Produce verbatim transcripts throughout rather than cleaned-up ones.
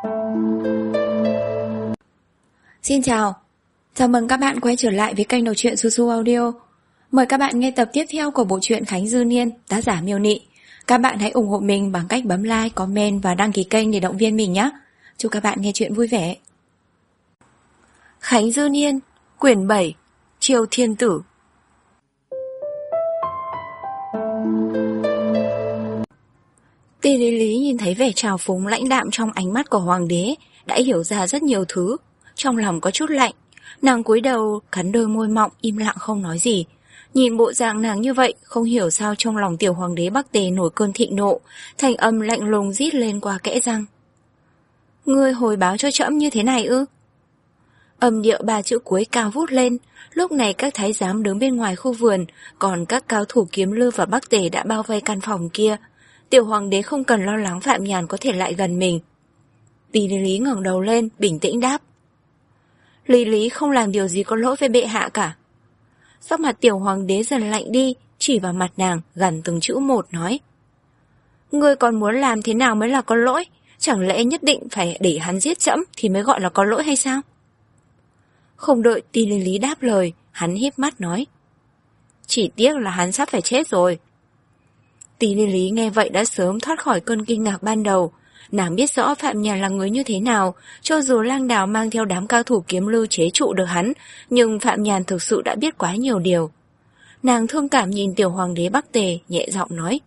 Xin chào, chào mừng các bạn quay trở lại với kênh đọc truyện Su Su Audio. Mời các bạn nghe tập tiếp theo của bộ truyện Khánh Dư Niên, tác giả Miêu Nị. Các bạn hãy ủng hộ mình bằng cách bấm like, comment và đăng ký kênh để động viên mình nhé. Chúc các bạn nghe truyện vui vẻ. Khánh Dư Niên, quyển bảy, Triều Thiên Tử. Ti Lý Lý nhìn thấy vẻ trào phúng lãnh đạm trong ánh mắt của hoàng đế, đã hiểu ra rất nhiều thứ. Trong lòng có chút lạnh, nàng cúi đầu cắn đôi môi mọng, im lặng không nói gì. Nhìn bộ dạng nàng như vậy, không hiểu sao trong lòng tiểu hoàng đế Bắc Tề nổi cơn thịnh nộ, thành âm lạnh lùng rít lên qua kẽ răng. Ngươi hồi báo cho trẫm như thế này ư? Âm điệu ba chữ cuối cao vút lên. Lúc này các thái giám đứng bên ngoài khu vườn, còn các cao thủ Kiếm Lư và Bắc Tề đã bao vây căn phòng kia. Tiểu hoàng đế không cần lo lắng Phạm Nhàn có thể lại gần mình. Ti Lý Lý ngẩng đầu lên, bình tĩnh đáp. Lý Lý không làm điều gì có lỗi với bệ hạ cả. Sắc mặt tiểu hoàng đế dần lạnh đi, chỉ vào mặt nàng, gằn từng chữ một nói. Ngươi còn muốn làm thế nào mới là có lỗi? Chẳng lẽ nhất định phải để hắn giết trẫm thì mới gọi là có lỗi hay sao? Không đợi Ti Lý Lý đáp lời, hắn híp mắt nói. Chỉ tiếc là hắn sắp phải chết rồi. Ti Lý Lý nghe vậy đã sớm thoát khỏi cơn kinh ngạc ban đầu. Nàng biết rõ Phạm Nhàn là người như thế nào, cho dù Lang Đào mang theo đám cao thủ Kiếm Lư chế trụ được hắn, nhưng Phạm Nhàn thực sự đã biết quá nhiều điều. Nàng thương cảm nhìn tiểu hoàng đế Bắc Tề, nhẹ giọng nói.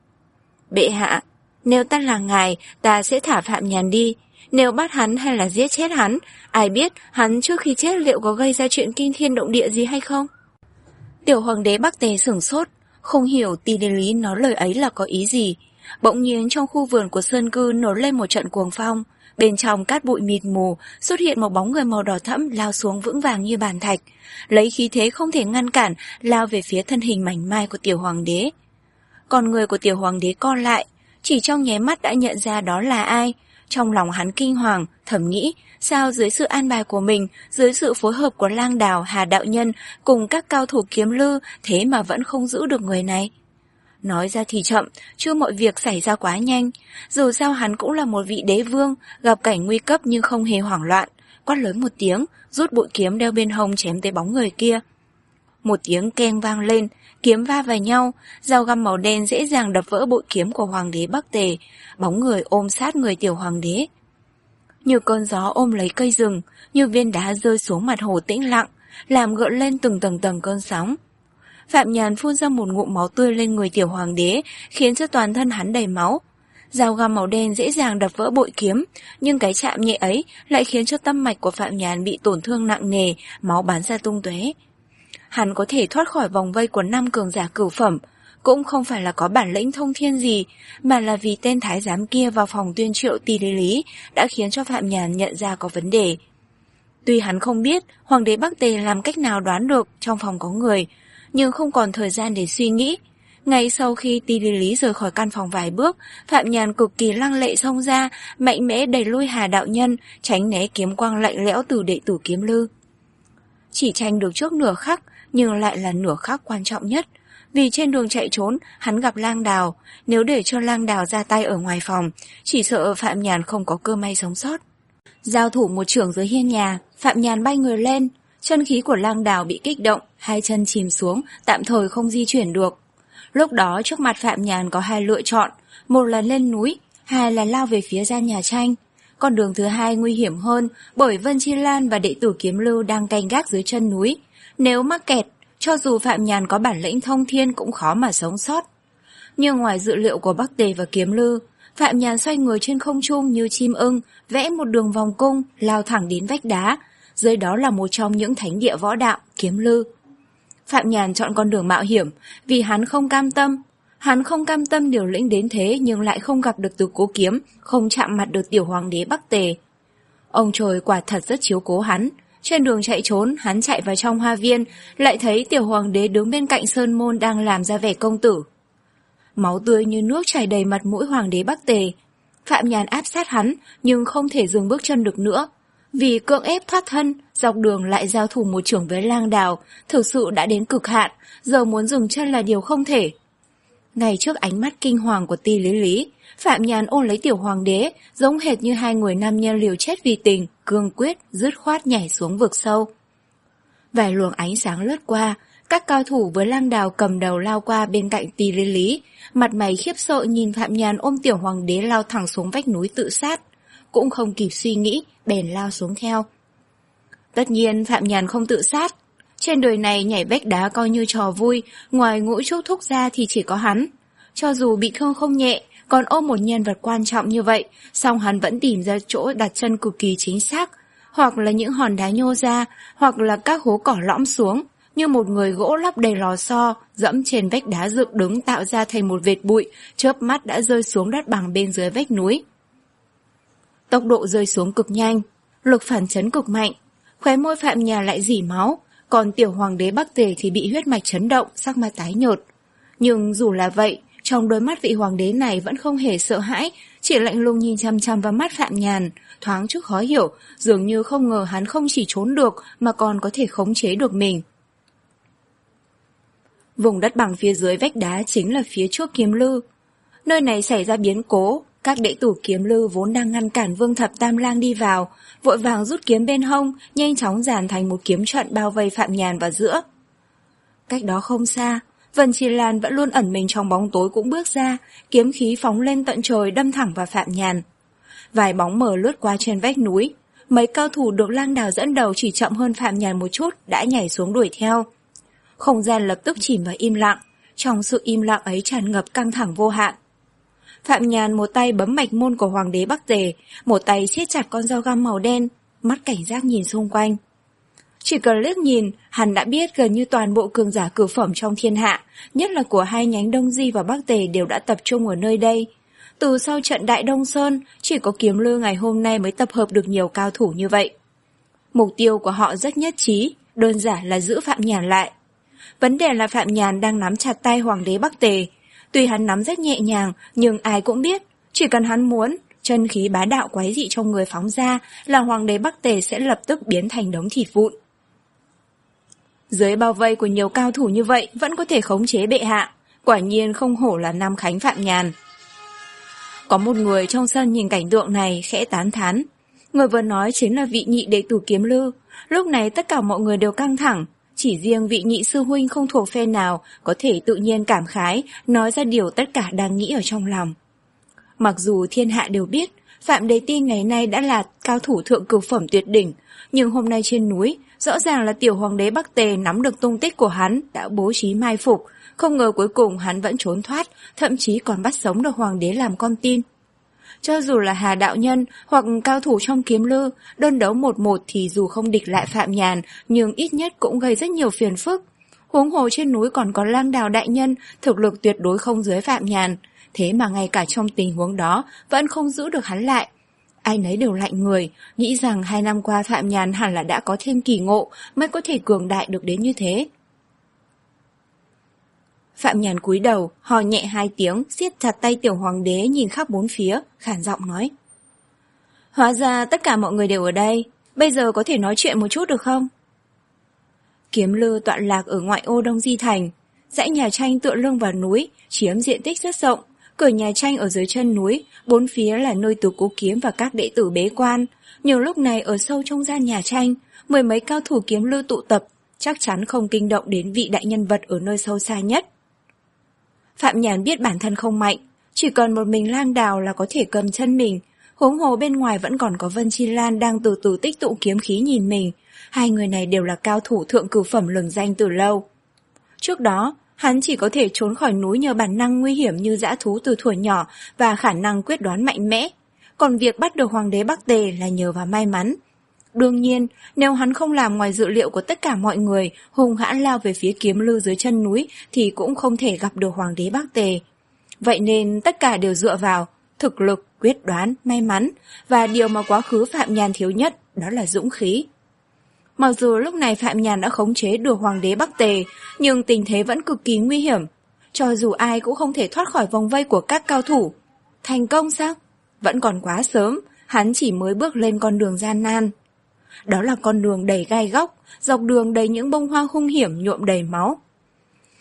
Bệ hạ, nếu ta là ngài, ta sẽ thả Phạm Nhàn đi. Nếu bắt hắn hay là giết chết hắn, ai biết hắn trước khi chết liệu có gây ra chuyện kinh thiên động địa gì hay không? Tiểu hoàng đế Bắc Tề sửng sốt, không hiểu Ti Lý Lý nói lời ấy là có ý gì. Bỗng nhiên trong khu vườn của sơn cư nổi lên một trận cuồng phong, bên trong cát bụi mịt mù xuất hiện một bóng người màu đỏ thẫm lao xuống vững vàng như bàn thạch, lấy khí thế không thể ngăn cản lao về phía thân hình mảnh mai của tiểu hoàng đế. Còn người của tiểu hoàng đế co lại, chỉ trong nháy mắt đã nhận ra đó là ai. Trong lòng hắn kinh hoàng, thầm nghĩ sao dưới sự an bài của mình, dưới sự phối hợp của Lang Đào, Hà đạo nhân cùng các cao thủ Kiếm Lư, thế mà vẫn không giữ được người này. Nói ra thì chậm, chưa mọi việc xảy ra quá nhanh. Dù sao hắn cũng là một vị đế vương, gặp cảnh nguy cấp nhưng không hề hoảng loạn. Quát lớn một tiếng, rút bội kiếm đeo bên hông chém tới bóng người kia. Một tiếng keng vang lên, kiếm va vào nhau, dao găm màu đen dễ dàng đập vỡ bội kiếm của hoàng đế Bắc Tề. Bóng người ôm sát người tiểu hoàng đế. Như cơn gió ôm lấy cây rừng, như viên đá rơi xuống mặt hồ tĩnh lặng, làm gợn lên từng tầng tầng cơn sóng. Phạm Nhàn phun ra một ngụm máu tươi lên người tiểu hoàng đế, khiến cho toàn thân hắn đầy máu. Dao găm màu đen dễ dàng đập vỡ bội kiếm, nhưng cái chạm nhẹ ấy lại khiến cho tâm mạch của Phạm Nhàn bị tổn thương nặng nề, máu bắn ra tung tóe. Hắn có thể thoát khỏi vòng vây của năm cường giả cửu phẩm, cũng không phải là có bản lĩnh thông thiên gì, mà là vì tên thái giám kia vào phòng tuyên triệu Ti Lý Lý đã khiến cho Phạm Nhàn nhận ra có vấn đề. Tuy hắn không biết hoàng đế Bắc Tề làm cách nào đoán được trong phòng có người, nhưng không còn thời gian để suy nghĩ. Ngay sau khi Ti Lý Lý rời khỏi căn phòng vài bước, Phạm Nhàn cực kỳ lăng lệ xông ra, mạnh mẽ đẩy lui Hà đạo nhân, tránh né kiếm quang lạnh lẽo từ đệ tử Kiếm Lư. Chỉ tranh được trước nửa khắc, nhưng lại là nửa khắc quan trọng nhất. Vì trên đường chạy trốn, hắn gặp Lang Đào, nếu để cho Lang Đào ra tay ở ngoài phòng, chỉ sợ Phạm Nhàn không có cơ may sống sót. Giao thủ một chưởng dưới hiên nhà, Phạm Nhàn bay người lên, chân khí của Lang Đào bị kích động, hai chân chìm xuống, tạm thời không di chuyển được. Lúc đó trước mặt Phạm Nhàn có hai lựa chọn, một là lên núi, hai là lao về phía gian nhà tranh. Con đường thứ hai nguy hiểm hơn, bởi Vân Chi Lan và đệ tử Kiếm Lư đang canh gác dưới chân núi. Nếu mắc kẹt, cho dù Phạm Nhàn có bản lĩnh thông thiên cũng khó mà sống sót. Nhưng ngoài dự liệu của Bắc Tề và Kiếm Lư, Phạm Nhàn xoay người trên không trung như chim ưng, vẽ một đường vòng cung, lao thẳng đến vách đá. Dưới đó là một trong những thánh địa võ đạo, Kiếm Lư. Phạm Nhàn chọn con đường mạo hiểm, vì hắn không cam tâm. Hắn không cam tâm điều lĩnh đến thế nhưng lại không gặp được Từ Cố Kiếm, không chạm mặt được tiểu hoàng đế Bắc Tề. Ông trời quả thật rất chiếu cố hắn. Trên đường chạy trốn, hắn chạy vào trong hoa viên, lại thấy tiểu hoàng đế đứng bên cạnh sơn môn đang làm ra vẻ công tử. Máu tươi như nước chảy đầy mặt mũi hoàng đế Bắc Tề. Phạm Nhàn áp sát hắn, nhưng không thể dừng bước chân được nữa. Vì cưỡng ép thoát thân, dọc đường lại giao thủ một chưởng với Lang Đào, thực sự đã đến cực hạn, giờ muốn dừng chân là điều không thể. Ngay trước ánh mắt kinh hoàng của Ti Lý Lý, Phạm Nhàn ôm lấy tiểu hoàng đế, giống hệt như hai người nam nhân liều chết vì tình, cương quyết, dứt khoát nhảy xuống vực sâu. Vài luồng ánh sáng lướt qua, các cao thủ với lang đào cầm đầu lao qua bên cạnh Ti Lý Lý, mặt mày khiếp sợ nhìn Phạm Nhàn ôm tiểu hoàng đế lao thẳng xuống vách núi tự sát, cũng không kịp suy nghĩ, bèn lao xuống theo. Tất nhiên Phạm Nhàn không tự sát. Trên đời này nhảy vách đá coi như trò vui, ngoài Ngũ Trúc Thúc ra thì chỉ có hắn. Cho dù bị thương không nhẹ, còn ôm một nhân vật quan trọng như vậy, song hắn vẫn tìm ra chỗ đặt chân cực kỳ chính xác, hoặc là những hòn đá nhô ra, hoặc là các hố cỏ lõm xuống, như một người gỗ lắp đầy lò xo, dẫm trên vách đá dựng đứng tạo ra thành một vệt bụi, chớp mắt đã rơi xuống đất bằng bên dưới vách núi. Tốc độ rơi xuống cực nhanh, lực phản chấn cực mạnh, khóe môi Phạm Nhàn lại rỉ máu, còn tiểu hoàng đế Bắc Tề thì bị huyết mạch chấn động, sắc mặt tái nhợt. Nhưng dù là vậy, trong đôi mắt vị hoàng đế này vẫn không hề sợ hãi, chỉ lạnh lùng nhìn chăm chăm vào mắt Phạm Nhàn, thoáng chút khó hiểu, dường như không ngờ hắn không chỉ trốn được mà còn có thể khống chế được mình. Vùng đất bằng phía dưới vách đá chính là phía trước Kiếm Lư. Nơi này xảy ra biến cố, các đệ tử Kiếm Lư vốn đang ngăn cản Vương Thập Tam Lang đi vào, vội vàng rút kiếm bên hông, nhanh chóng dàn thành một kiếm trận bao vây Phạm Nhàn vào giữa. Cách đó không xa, Vân Chi Lan vẫn luôn ẩn mình trong bóng tối cũng bước ra, kiếm khí phóng lên tận trời đâm thẳng vào Phạm Nhàn. Vài bóng mờ lướt qua trên vách núi, mấy cao thủ được Lang Đào dẫn đầu chỉ chậm hơn Phạm Nhàn một chút đã nhảy xuống đuổi theo. Không gian lập tức chìm vào im lặng, trong sự im lặng ấy tràn ngập căng thẳng vô hạn. Phạm Nhàn một tay bấm mạch môn của hoàng đế Bắc Tề, một tay siết chặt con dao găm màu đen, mắt cảnh giác nhìn xung quanh. Chỉ cần liếc nhìn, hắn đã biết gần như toàn bộ cường giả cửu phẩm trong thiên hạ, nhất là của hai nhánh Đông Di và Bắc Tề đều đã tập trung ở nơi đây. Từ sau trận Đại Đông Sơn, chỉ có Kiếm Lư ngày hôm nay mới tập hợp được nhiều cao thủ như vậy. Mục tiêu của họ rất nhất trí, đơn giản là giữ Phạm Nhàn lại. Vấn đề là Phạm Nhàn đang nắm chặt tay hoàng đế Bắc Tề. Tuy hắn nắm rất nhẹ nhàng, nhưng ai cũng biết, chỉ cần hắn muốn, chân khí bá đạo quái dị trong người phóng ra là hoàng đế Bắc Tề sẽ lập tức biến thành đống thịt vụn. Dưới bao vây của nhiều cao thủ như vậy vẫn có thể khống chế bệ hạ, quả nhiên không hổ là Nam Khánh Phạm Nhàn. Có một người trong sân nhìn cảnh tượng này khẽ tán thán. Người vừa nói chính là vị nhị đệ tử Kiếm Lư. Lúc này tất cả mọi người đều căng thẳng, chỉ riêng vị nhị sư huynh không thuộc phe nào có thể tự nhiên cảm khái, nói ra điều tất cả đang nghĩ ở trong lòng. Mặc dù thiên hạ đều biết, Phạm Đế Ti ngày nay đã là cao thủ thượng cửu phẩm tuyệt đỉnh, nhưng hôm nay trên núi, rõ ràng là tiểu hoàng đế Bắc Tề nắm được tung tích của hắn, đã bố trí mai phục, không ngờ cuối cùng hắn vẫn trốn thoát, thậm chí còn bắt sống được hoàng đế làm con tin. Cho dù là Hà đạo nhân hoặc cao thủ trong Kiếm Lư, đơn đấu một một thì dù không địch lại Phạm Nhàn, nhưng ít nhất cũng gây rất nhiều phiền phức. Huống hồ trên núi còn có Lang Đào đại nhân, thực lực tuyệt đối không dưới Phạm Nhàn, thế mà ngay cả trong tình huống đó vẫn không giữ được hắn lại. Ai nấy đều lạnh người, nghĩ rằng hai năm qua Phạm Nhàn hẳn là đã có thêm kỳ ngộ mới có thể cường đại được đến như thế. Phạm Nhàn cúi đầu, hò nhẹ hai tiếng, siết chặt tay tiểu hoàng đế nhìn khắp bốn phía, khản giọng nói. Hóa ra tất cả mọi người đều ở đây, bây giờ có thể nói chuyện một chút được không? Kiếm Lư tọa lạc ở ngoại ô Đông Di Thành, dãy nhà tranh tựa lưng vào núi, chiếm diện tích rất rộng, cửa nhà tranh ở dưới chân núi, bốn phía là nơi Từ Cố Kiếm và các đệ tử bế quan. Nhưng lúc này ở sâu trong gian nhà tranh, mười mấy cao thủ Kiếm Lư tụ tập, chắc chắn không kinh động đến vị đại nhân vật ở nơi sâu xa nhất. Phạm Nhàn biết bản thân không mạnh, chỉ cần một mình Lang Đào là có thể cầm chân mình, huống hồ bên ngoài vẫn còn có Vân Chi Lan đang từ từ tích tụ kiếm khí nhìn mình, hai người này đều là cao thủ thượng cửu phẩm lừng danh từ lâu. Trước đó, hắn chỉ có thể trốn khỏi núi nhờ bản năng nguy hiểm như dã thú từ thuở nhỏ và khả năng quyết đoán mạnh mẽ, còn việc bắt được hoàng đế Bắc Tề là nhờ vào may mắn. Đương nhiên, nếu hắn không làm ngoài dự liệu của tất cả mọi người, hùng hãn lao về phía Kiếm Lư dưới chân núi thì cũng không thể gặp được hoàng đế Bắc Tề. Vậy nên tất cả đều dựa vào thực lực, quyết đoán, may mắn, và điều mà quá khứ Phạm Nhàn thiếu nhất đó là dũng khí. Mặc dù lúc này Phạm Nhàn đã khống chế được hoàng đế Bắc Tề, nhưng tình thế vẫn cực kỳ nguy hiểm. Cho dù ai cũng không thể thoát khỏi vòng vây của các cao thủ. Thành công sao? Vẫn còn quá sớm, hắn chỉ mới bước lên con đường gian nan. Đó là con đường đầy gai góc, dọc đường đầy những bông hoa hung hiểm nhuộm đầy máu.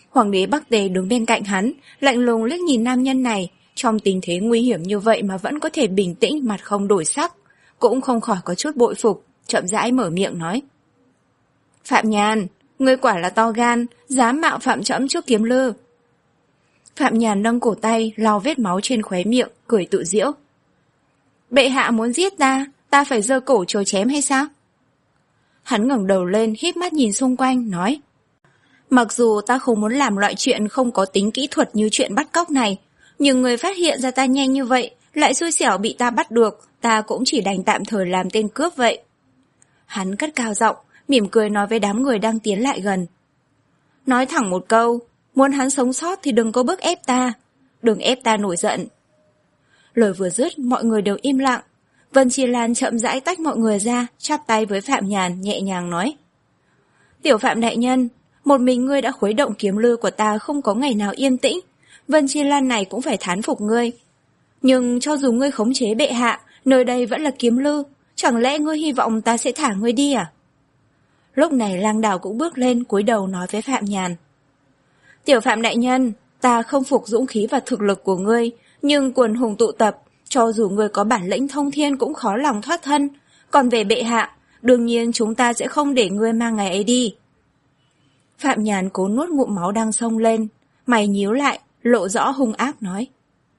Hoàng đế Bắc Tề đứng bên cạnh hắn, lạnh lùng liếc nhìn nam nhân này, trong tình thế nguy hiểm như vậy mà vẫn có thể bình tĩnh, mặt không đổi sắc, cũng không khỏi có chút bội phục, chậm rãi mở miệng nói. Phạm Nhàn, ngươi quả là to gan, dám mạo phạm trẫm trước Kiếm Lư. Phạm Nhàn nâng cổ tay, lau vết máu trên khóe miệng, cười tự giễu. Bệ hạ muốn giết ta, ta phải giơ cổ chối chém hay sao? Hắn ngẩng đầu lên, híp mắt nhìn xung quanh, nói. Mặc dù ta không muốn làm loại chuyện không có tính kỹ thuật như chuyện bắt cóc này, nhưng người phát hiện ra ta nhanh như vậy, lại xui xẻo bị ta bắt được, ta cũng chỉ đành tạm thời làm tên cướp vậy. Hắn cất cao giọng, mỉm cười nói với đám người đang tiến lại gần. Nói thẳng một câu, muốn hắn sống sót thì đừng có bức ép ta, đừng ép ta nổi giận. Lời vừa dứt, mọi người đều im lặng. Vân Chi Lan chậm rãi tách mọi người ra, chắp tay với Phạm Nhàn, nhẹ nhàng nói. Tiểu Phạm đại nhân, một mình ngươi đã khuấy động Kiếm Lư của ta không có ngày nào yên tĩnh, Vân Chi Lan này cũng phải thán phục ngươi. Nhưng cho dù ngươi khống chế bệ hạ, nơi đây vẫn là Kiếm Lư, chẳng lẽ ngươi hy vọng ta sẽ thả ngươi đi à? Lúc này Lang Đào cũng bước lên, cúi đầu nói với Phạm Nhàn. Tiểu Phạm đại nhân, ta không phục dũng khí và thực lực của ngươi, nhưng quần hùng tụ tập, cho dù ngươi có bản lĩnh thông thiên cũng khó lòng thoát thân. Còn về bệ hạ, đương nhiên chúng ta sẽ không để ngươi mang ngày ấy đi. Phạm Nhàn cố nuốt ngụm máu đang xông lên, mày nhíu lại, lộ rõ hung ác nói.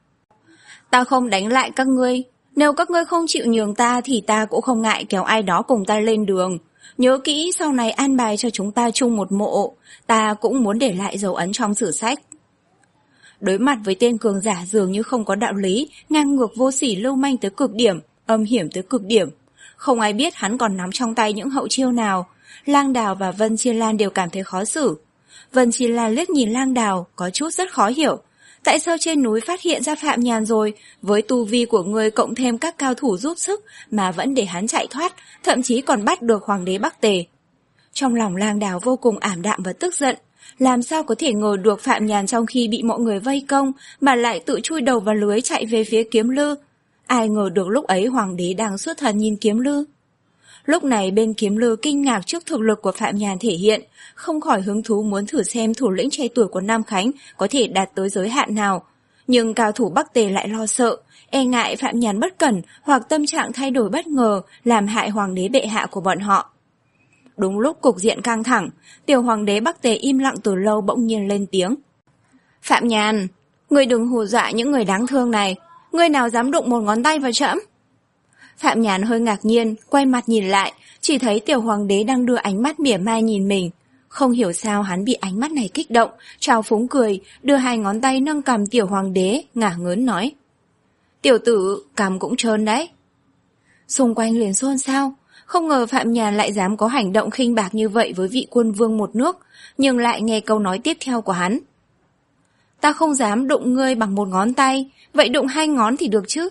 Ta không đánh lại các ngươi, nếu các ngươi không chịu nhường ta thì ta cũng không ngại kéo ai đó cùng ta lên đường. Nhớ kỹ sau này an bài cho chúng ta chung một mộ, ta cũng muốn để lại dấu ấn trong sử sách. Đối mặt với tên cường giả dường như không có đạo lý, ngang ngược vô sỉ lưu manh tới cực điểm, âm hiểm tới cực điểm. Không ai biết hắn còn nắm trong tay những hậu chiêu nào. Lang Đào và Vân Chi Lan đều cảm thấy khó xử. Vân Chi Lan liếc nhìn Lang Đào, có chút rất khó hiểu. Tại sao trên núi phát hiện ra Phạm Nhàn rồi, với tu vi của người cộng thêm các cao thủ giúp sức mà vẫn để hắn chạy thoát, thậm chí còn bắt được Hoàng đế Bắc Tề. Trong lòng Lang Đào vô cùng ảm đạm và tức giận. Làm sao có thể ngờ được Phạm Nhàn trong khi bị mọi người vây công mà lại tự chui đầu vào lưới chạy về phía Kiếm Lư. Ai ngờ được lúc ấy Hoàng đế đang xuất thần nhìn Kiếm Lư. Lúc này bên Kiếm Lư kinh ngạc trước thực lực của Phạm Nhàn thể hiện, không khỏi hứng thú muốn thử xem thủ lĩnh trẻ tuổi của Nam Khánh có thể đạt tới giới hạn nào. Nhưng cao thủ Bắc Tề lại lo sợ, e ngại Phạm Nhàn bất cẩn hoặc tâm trạng thay đổi bất ngờ làm hại Hoàng đế bệ hạ của bọn họ. Đúng lúc cục diện căng thẳng, tiểu Hoàng đế Bắc Tề im lặng từ lâu bỗng nhiên lên tiếng. Phạm Nhàn, ngươi đừng hù dọa những người đáng thương này, ngươi nào dám đụng một ngón tay vào trẫm? Phạm Nhàn hơi ngạc nhiên, quay mặt nhìn lại, chỉ thấy tiểu Hoàng đế đang đưa ánh mắt mỉa mai nhìn mình. Không hiểu sao hắn bị ánh mắt này kích động, trào phúng cười, đưa hai ngón tay nâng cằm tiểu Hoàng đế, ngả ngớn nói. Tiểu tử, cằm cũng trơn đấy. Xung quanh liền xôn xao, không ngờ Phạm Nhàn lại dám có hành động khinh bạc như vậy với vị quân vương một nước, nhưng lại nghe câu nói tiếp theo của hắn. Ta không dám đụng ngươi bằng một ngón tay, vậy đụng hai ngón thì được chứ.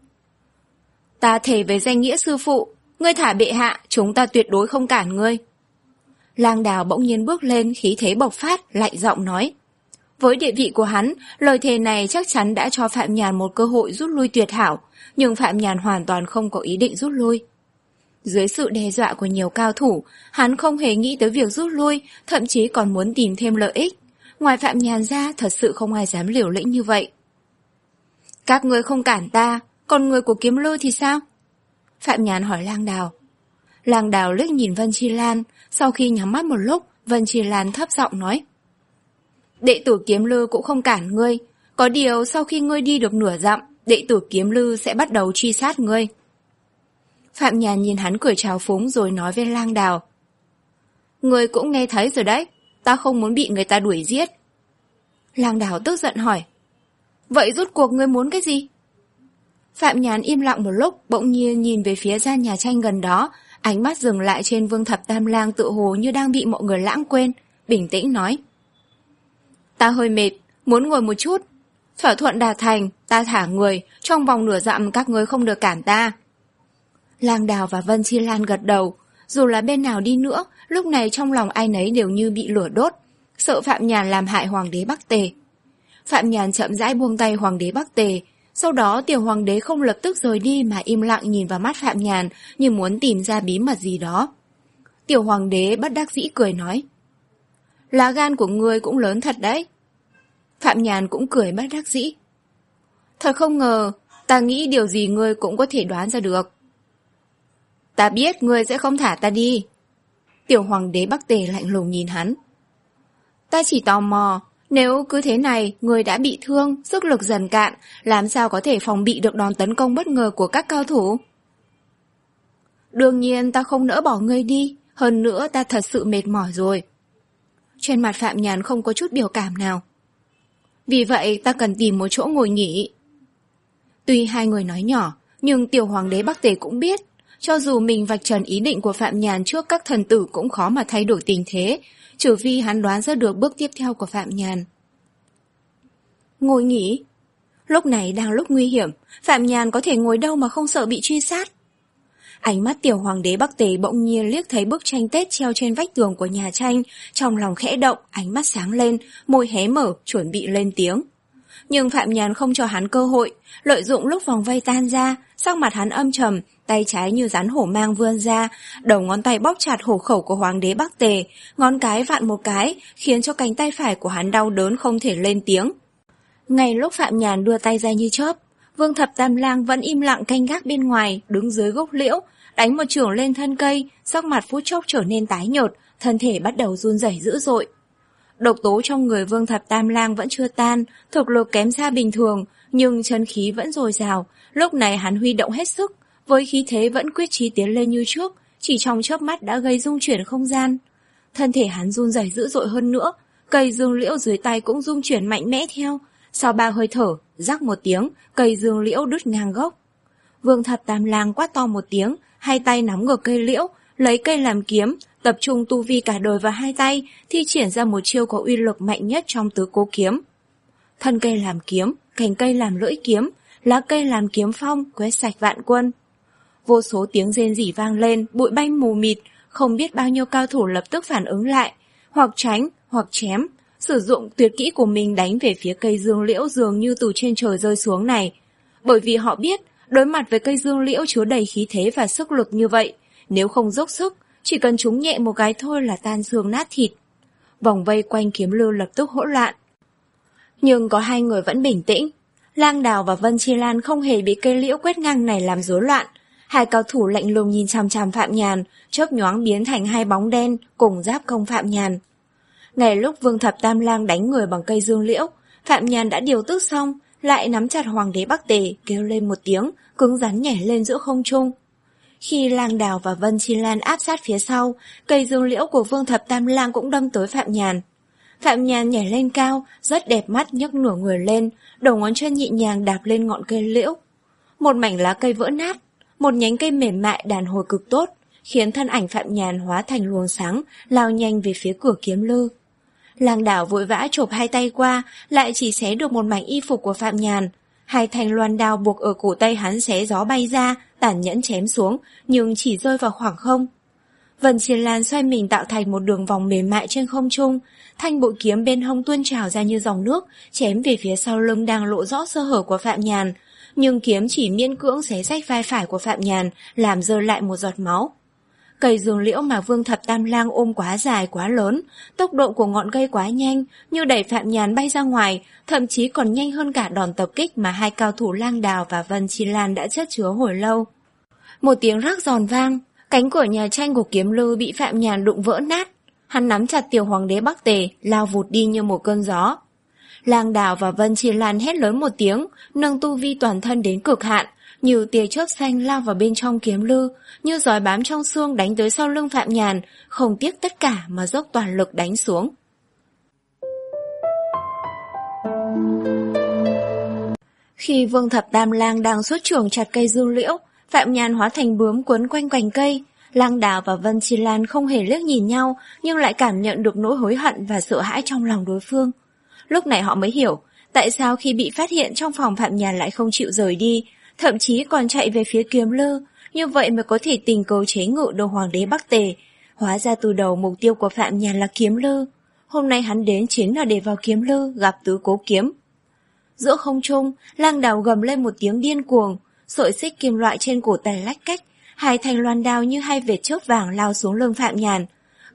Ta thề với danh nghĩa sư phụ, ngươi thả bệ hạ, chúng ta tuyệt đối không cản ngươi. Lang Đào bỗng nhiên bước lên, khí thế bộc phát, lạnh giọng nói. Với địa vị của hắn, lời thề này chắc chắn đã cho Phạm Nhàn một cơ hội rút lui tuyệt hảo, nhưng Phạm Nhàn hoàn toàn không có ý định rút lui. Dưới sự đe dọa của nhiều cao thủ, hắn không hề nghĩ tới việc rút lui, thậm chí còn muốn tìm thêm lợi ích. Ngoài Phạm Nhàn ra, thật sự không ai dám liều lĩnh như vậy. Các ngươi không cản ta, còn người của Kiếm Lư thì sao? Phạm Nhàn hỏi Lang Đào. Lang Đào liếc nhìn Vân Chi Lan, sau khi nhắm mắt một lúc, Vân Chi Lan thấp giọng nói. Đệ tử Kiếm Lư cũng không cản ngươi, có điều sau khi ngươi đi được nửa dặm, đệ tử Kiếm Lư sẽ bắt đầu truy sát ngươi. Phạm Nhàn nhìn hắn cười trào phúng rồi nói với Lang Đào. Ngươi cũng nghe thấy rồi đấy, ta không muốn bị người ta đuổi giết. Lang Đào tức giận hỏi. Vậy rốt cuộc ngươi muốn cái gì? Phạm Nhàn im lặng một lúc, bỗng nhiên nhìn về phía gian nhà tranh gần đó, ánh mắt dừng lại trên Vương Thập Tam Lang tự hồ như đang bị mọi người lãng quên, bình tĩnh nói. Ta hơi mệt, muốn ngồi một chút. Thỏa thuận đạt thành, ta thả người, trong vòng nửa dặm các ngươi không được cản ta. Lang Đào và Vân Chi Lan gật đầu, dù là bên nào đi nữa, lúc này trong lòng ai nấy đều như bị lửa đốt, sợ Phạm Nhàn làm hại Hoàng đế Bắc Tề. Phạm Nhàn chậm rãi buông tay Hoàng đế Bắc Tề, sau đó tiểu Hoàng đế không lập tức rời đi mà im lặng nhìn vào mắt Phạm Nhàn như muốn tìm ra bí mật gì đó. Tiểu Hoàng đế bất đắc dĩ cười nói. Lá gan của ngươi cũng lớn thật đấy. Phạm Nhàn cũng cười bất đắc dĩ. Thật không ngờ, ta nghĩ điều gì ngươi cũng có thể đoán ra được. Ta biết ngươi sẽ không thả ta đi. Tiểu hoàng đế Bắc Tề lạnh lùng nhìn hắn. Ta chỉ tò mò, nếu cứ thế này ngươi đã bị thương, sức lực dần cạn, làm sao có thể phòng bị được đòn tấn công bất ngờ của các cao thủ? Đương nhiên ta không nỡ bỏ ngươi đi, hơn nữa ta thật sự mệt mỏi rồi. Trên mặt Phạm Nhàn không có chút biểu cảm nào. Vì vậy ta cần tìm một chỗ ngồi nghỉ. Tuy hai người nói nhỏ, nhưng tiểu hoàng đế Bắc Tề cũng biết, cho dù mình vạch trần ý định của Phạm Nhàn trước các thần tử cũng khó mà thay đổi tình thế, trừ phi hắn đoán ra được bước tiếp theo của Phạm Nhàn. Ngồi nghỉ? Lúc này đang lúc nguy hiểm, Phạm Nhàn có thể ngồi đâu mà không sợ bị truy sát? Ánh mắt tiểu hoàng đế Bắc Tề bỗng nhiên liếc thấy bức tranh Tết treo trên vách tường của nhà tranh, trong lòng khẽ động, ánh mắt sáng lên, môi hé mở, chuẩn bị lên tiếng. Nhưng Phạm Nhàn không cho hắn cơ hội, lợi dụng lúc vòng vây tan ra, sắc mặt hắn âm trầm, tay trái như rắn hổ mang vươn ra, đầu ngón tay bóp chặt hổ khẩu của hoàng đế Bắc Tề, ngón cái vặn một cái, khiến cho cánh tay phải của hắn đau đớn không thể lên tiếng. Ngay lúc Phạm Nhàn đưa tay ra như chớp, Vương Thập Tam Lang vẫn im lặng canh gác bên ngoài, đứng dưới gốc liễu, đánh một chưởng lên thân cây, sắc mặt phút chốc trở nên tái nhợt, thân thể bắt đầu run rẩy dữ dội. Độc tố trong người Vương Thập Tam Lang vẫn chưa tan, thực lực kém xa bình thường, nhưng chân khí vẫn dồi dào. Lúc này hắn huy động hết sức, với khí thế vẫn quyết chí tiến lên như trước, chỉ trong chớp mắt đã gây rung chuyển không gian. Thân thể hắn run rẩy dữ dội hơn nữa, cây dương liễu dưới tay cũng rung chuyển mạnh mẽ theo. Sau ba hơi thở, rắc một tiếng, cây dương liễu đứt ngang gốc. Vương Thập Tam Lang quát to một tiếng, hai tay nắm ngược cây liễu, lấy cây làm kiếm, tập trung tu vi cả đời vào hai tay, thi triển ra một chiêu có uy lực mạnh nhất trong tứ cố kiếm. Thân cây làm kiếm, cành cây làm lưỡi kiếm, lá cây làm kiếm phong, quét sạch vạn quân. Vô số tiếng rên rỉ vang lên, bụi banh mù mịt, không biết bao nhiêu cao thủ lập tức phản ứng lại, hoặc tránh, hoặc chém, sử dụng tuyệt kỹ của mình đánh về phía cây dương liễu dường như từ trên trời rơi xuống này. Bởi vì họ biết, đối mặt với cây dương liễu chứa đầy khí thế và sức lực như vậy, nếu không dốc sức, chỉ cần trúng nhẹ một cái thôi là tan xương nát thịt. Vòng vây quanh kiếm lưu lập tức hỗn loạn. Nhưng có hai người vẫn bình tĩnh. Lang Đào và Vân Chi Lan không hề bị cây liễu quét ngang này làm rối loạn. Hai cao thủ lạnh lùng nhìn chằm chằm Phạm Nhàn, chớp nhoáng biến thành hai bóng đen cùng giáp công Phạm Nhàn. Ngay lúc Vương Thập Tam Lang đánh người bằng cây dương liễu, Phạm Nhàn đã điều tức xong, lại nắm chặt hoàng đế Bắc Tề, kêu lên một tiếng, cứng rắn nhảy lên giữa không trung. Khi Lang Đào và Vân Chi Lan áp sát phía sau, cây dương liễu của Vương Thập Tam Lang cũng đâm tới Phạm Nhàn. Phạm Nhàn nhảy lên cao, rất đẹp mắt nhấc nửa người lên, đầu ngón chân nhẹ nhàng đạp lên ngọn cây liễu. Một mảnh lá cây vỡ nát, một nhánh cây mềm mại đàn hồi cực tốt, khiến thân ảnh Phạm Nhàn hóa thành luồng sáng, lao nhanh về phía cửa kiếm lư. Lang Đào vội vã chộp hai tay qua, lại chỉ xé được một mảnh y phục của Phạm Nhàn. Hai thanh loan đao buộc ở cổ tay hắn xé gió bay ra, tàn nhẫn chém xuống, nhưng chỉ rơi vào khoảng không. Vân Chi Lan xoay mình tạo thành một đường vòng mềm mại trên không trung, thanh bội kiếm bên hông tuôn trào ra như dòng nước, chém về phía sau lưng đang lộ rõ sơ hở của Phạm Nhàn. Nhưng kiếm chỉ miễn cưỡng xé rách vai phải của Phạm Nhàn, làm rơi lại một giọt máu. Cây dương liễu mà Vương Thập Tam Lang ôm quá dài quá lớn, tốc độ của ngọn cây quá nhanh, như đẩy Phạm Nhàn bay ra ngoài, thậm chí còn nhanh hơn cả đòn tập kích mà hai cao thủ Lang Đào và Vân Chi Lan đã chất chứa hồi lâu. Một tiếng rắc giòn vang, cánh cửa nhà tranh của kiếm lư bị Phạm Nhàn đụng vỡ nát. Hắn nắm chặt tiểu hoàng đế Bắc Tề, lao vụt đi như một cơn gió. Lang Đào và Vân Chi Lan hét lớn một tiếng, nâng tu vi toàn thân đến cực hạn, như tia chớp xanh lao vào bên trong kiếm lư, như giói bám trong xương đánh tới sau lưng Phạm Nhàn, không tiếc tất cả mà dốc toàn lực đánh xuống. Khi Vương Thập Tam Lang đang xuất chưởng chặt cây dương liễu, Phạm Nhàn hóa thành bướm quấn quanh cành cây. Lang Đào và Vân Chi Lan không hề liếc nhìn nhau, nhưng lại cảm nhận được nỗi hối hận và sợ hãi trong lòng đối phương. Lúc này họ mới hiểu, tại sao khi bị phát hiện trong phòng Phạm Nhàn lại không chịu rời đi, thậm chí còn chạy về phía kiếm lư, như vậy mới có thể tình cờ chế ngự được hoàng đế Bắc Tề. Hóa ra từ đầu mục tiêu của Phạm Nhàn là kiếm lư, hôm nay hắn đến chính là để vào kiếm lư gặp tứ cố kiếm. Giữa không trung, Lang Đào gầm lên một tiếng điên cuồng, sợi xích kim loại trên cổ tay lách cách, hai thanh loan đao như hai vệt chớp vàng lao xuống lưng Phạm Nhàn.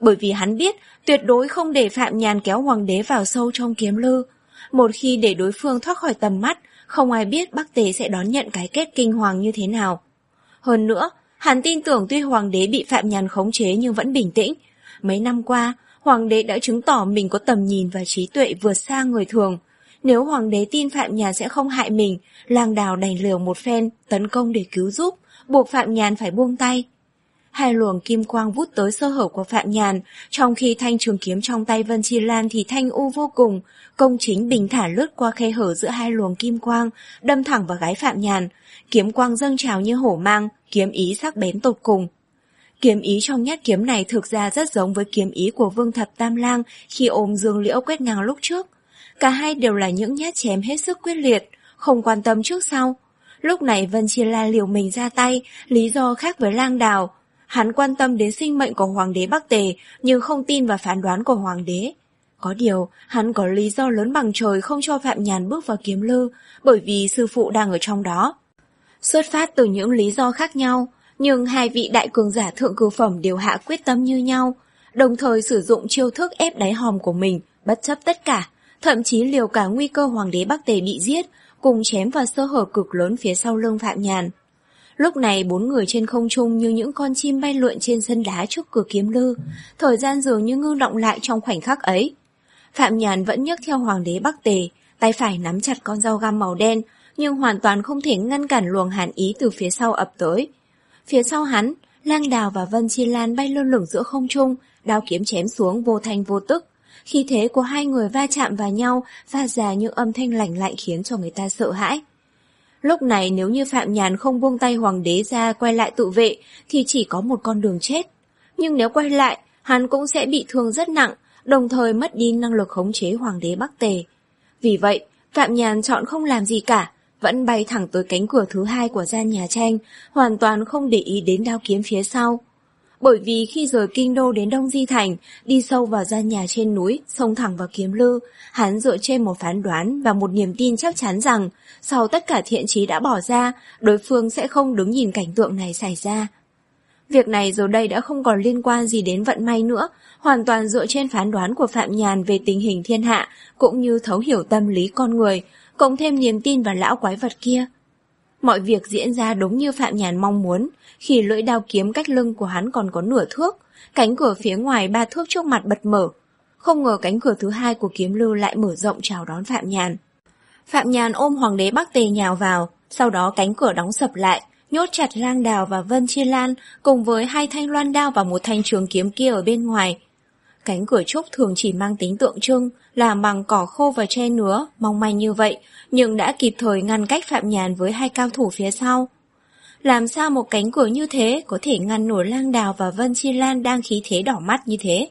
bởi vì hắn biết tuyệt đối không để Phạm Nhàn kéo hoàng đế vào sâu trong kiếm lư. Một khi để đối phương thoát khỏi tầm mắt, không ai biết Bắc Tề sẽ đón nhận cái kết kinh hoàng như thế nào. Hơn nữa, hắn tin tưởng tuy hoàng đế bị Phạm Nhàn khống chế nhưng vẫn bình tĩnh. Mấy năm qua, hoàng đế đã chứng tỏ mình có tầm nhìn và trí tuệ vượt xa người thường. Nếu hoàng đế tin Phạm Nhàn sẽ không hại mình, Lang Đào đành liều một phen, tấn công để cứu giúp, buộc Phạm Nhàn phải buông tay. Hai luồng kim quang vút tới sơ hở của Phạm Nhàn, trong khi thanh trường kiếm trong tay Vân Chi Lan thì thanh u vô cùng, công chính bình thản lướt qua khe hở giữa hai luồng kim quang, đâm thẳng vào gái Phạm Nhàn, kiếm quang dâng trào như hổ mang, kiếm ý sắc bén tột cùng. Kiếm ý trong nhát kiếm này thực ra rất giống với kiếm ý của Vương Thập Tam Lang khi ôm Dương Liễu quét ngang lúc trước. Cả hai đều là những nhát chém hết sức quyết liệt, không quan tâm trước sau. Lúc này Vân Chi Lan liều mình ra tay, lý do khác với Lang Đào. Hắn quan tâm đến sinh mệnh của hoàng đế Bắc Tề, nhưng không tin vào phán đoán của hoàng đế. Có điều, hắn có lý do lớn bằng trời không cho Phạm Nhàn bước vào kiếm lư, bởi vì sư phụ đang ở trong đó. Xuất phát từ những lý do khác nhau, nhưng hai vị đại cường giả thượng cửu phẩm đều hạ quyết tâm như nhau, đồng thời sử dụng chiêu thức ép đáy hòm của mình, bất chấp tất cả, thậm chí liều cả nguy cơ hoàng đế Bắc Tề bị giết, cùng chém vào sơ hở cực lớn phía sau lưng Phạm Nhàn. Lúc này bốn người trên không trung như những con chim bay lượn trên sân đá trước cửa kiếm lư, thời gian dường như ngưng động lại trong khoảnh khắc ấy. Phạm Nhàn vẫn nhấc theo hoàng đế Bắc Tề, tay phải nắm chặt con dao găm màu đen, nhưng hoàn toàn không thể ngăn cản luồng hàn ý từ phía sau ập tới. Phía sau hắn, Lang Đào và Vân Chi Lan bay lơ lửng giữa không trung, đao kiếm chém xuống vô thanh vô tức. Khí thế của hai người va chạm vào nhau, phát ra những âm thanh lạnh lạnh khiến cho người ta sợ hãi. Lúc này nếu như Phạm Nhàn không buông tay hoàng đế ra quay lại tự vệ thì chỉ có một con đường chết. Nhưng nếu quay lại, hắn cũng sẽ bị thương rất nặng, đồng thời mất đi năng lực khống chế hoàng đế Bắc Tề. Vì vậy, Phạm Nhàn chọn không làm gì cả, vẫn bay thẳng tới cánh cửa thứ hai của gian nhà tranh, hoàn toàn không để ý đến đao kiếm phía sau. Bởi vì khi rời kinh đô đến Đông Di Thành, đi sâu vào gian nhà trên núi, xông thẳng vào kiếm lư, hắn dựa trên một phán đoán và một niềm tin chắc chắn rằng, sau tất cả thiện chí đã bỏ ra, đối phương sẽ không đứng nhìn cảnh tượng này xảy ra. Việc này giờ đây đã không còn liên quan gì đến vận may nữa, hoàn toàn dựa trên phán đoán của Phạm Nhàn về tình hình thiên hạ, cũng như thấu hiểu tâm lý con người, cộng thêm niềm tin vào lão quái vật kia. Mọi việc diễn ra đúng như Phạm Nhàn mong muốn, khi lưỡi đao kiếm cách lưng của hắn còn có nửa thước, cánh cửa phía ngoài ba thước trước mặt bật mở. Không ngờ cánh cửa thứ hai của kiếm lư lại mở rộng chào đón Phạm Nhàn. Phạm Nhàn ôm hoàng đế Bắc Tề nhào vào, sau đó cánh cửa đóng sập lại, nhốt chặt Lang Đào và Vân Chi Lan cùng với hai thanh loan đao và một thanh trường kiếm kia ở bên ngoài. Cánh cửa trúc thường chỉ mang tính tượng trưng, làm bằng cỏ khô và tre nứa, mong manh như vậy, nhưng đã kịp thời ngăn cách Phạm Nhàn với hai cao thủ phía sau. Làm sao một cánh cửa như thế có thể ngăn nổi Lang Đào và Vân Chi Lan đang khí thế đỏ mắt như thế?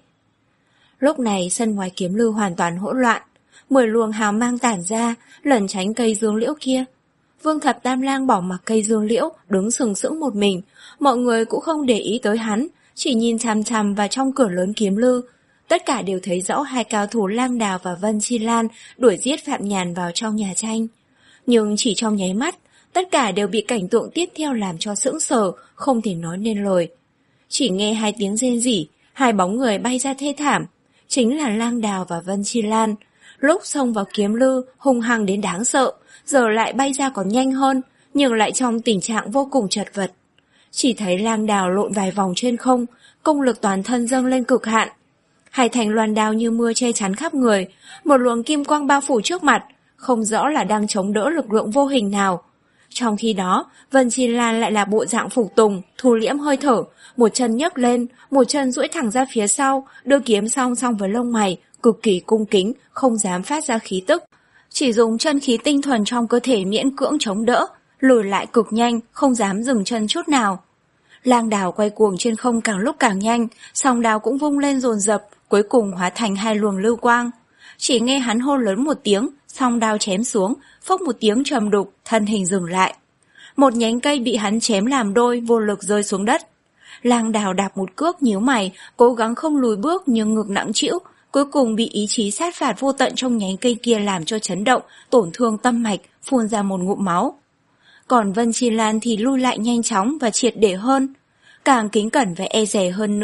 Lúc này sân ngoài kiếm lư hoàn toàn hỗn loạn, mười luồng hào mang tản ra, lẩn tránh cây dương liễu kia. Vương Thập Tam Lang bỏ mặc cây dương liễu, đứng sừng sững một mình, mọi người cũng không để ý tới hắn, chỉ nhìn chằm chằm vào trong cửa lớn kiếm lư. Tất cả đều thấy rõ hai cao thủ Lang Đào và Vân Chi Lan đuổi giết Phạm Nhàn vào trong nhà tranh. Nhưng chỉ trong nháy mắt, tất cả đều bị cảnh tượng tiếp theo làm cho sững sờ, không thể nói nên lời. Chỉ nghe hai tiếng rên rỉ, hai bóng người bay ra thê thảm, chính là Lang Đào và Vân Chi Lan. Lúc xông vào kiếm lư, hung hăng đến đáng sợ, giờ lại bay ra còn nhanh hơn, nhưng lại trong tình trạng vô cùng chật vật. Chỉ thấy Lang Đào lộn vài vòng trên không, công lực toàn thân dâng lên cực hạn. Hai thanh loan đao như mưa che chắn khắp người, một luồng kim quang bao phủ trước mặt, không rõ là đang chống đỡ lực lượng vô hình nào. Trong khi đó, Vân Chi Lan lại là bộ dạng phục tùng, thu liễm hơi thở, một chân nhấc lên, một chân duỗi thẳng ra phía sau, đưa kiếm song song với lông mày, cực kỳ cung kính, không dám phát ra khí tức. Chỉ dùng chân khí tinh thuần trong cơ thể miễn cưỡng chống đỡ, lùi lại cực nhanh, không dám dừng chân chút nào. Lang Đào quay cuồng trên không càng lúc càng nhanh, song đao cũng vung lên dồn dập, cuối cùng hóa thành hai luồng lưu quang. Chỉ nghe hắn hô lớn một tiếng, song đao chém xuống, phốc một tiếng trầm đục, thân hình dừng lại. Một nhánh cây bị hắn chém làm đôi, vô lực rơi xuống đất. Lang Đào đạp một cước nhíu mày, cố gắng không lùi bước nhưng ngực nặng trĩu, cuối cùng bị ý chí sát phạt vô tận trong nhánh cây kia làm cho chấn động, tổn thương tâm mạch, phun ra một ngụm máu. Còn Vân Chi Lan thì lui lại nhanh chóng và triệt để hơn. Càng kính cẩn và e dè hơn nữa,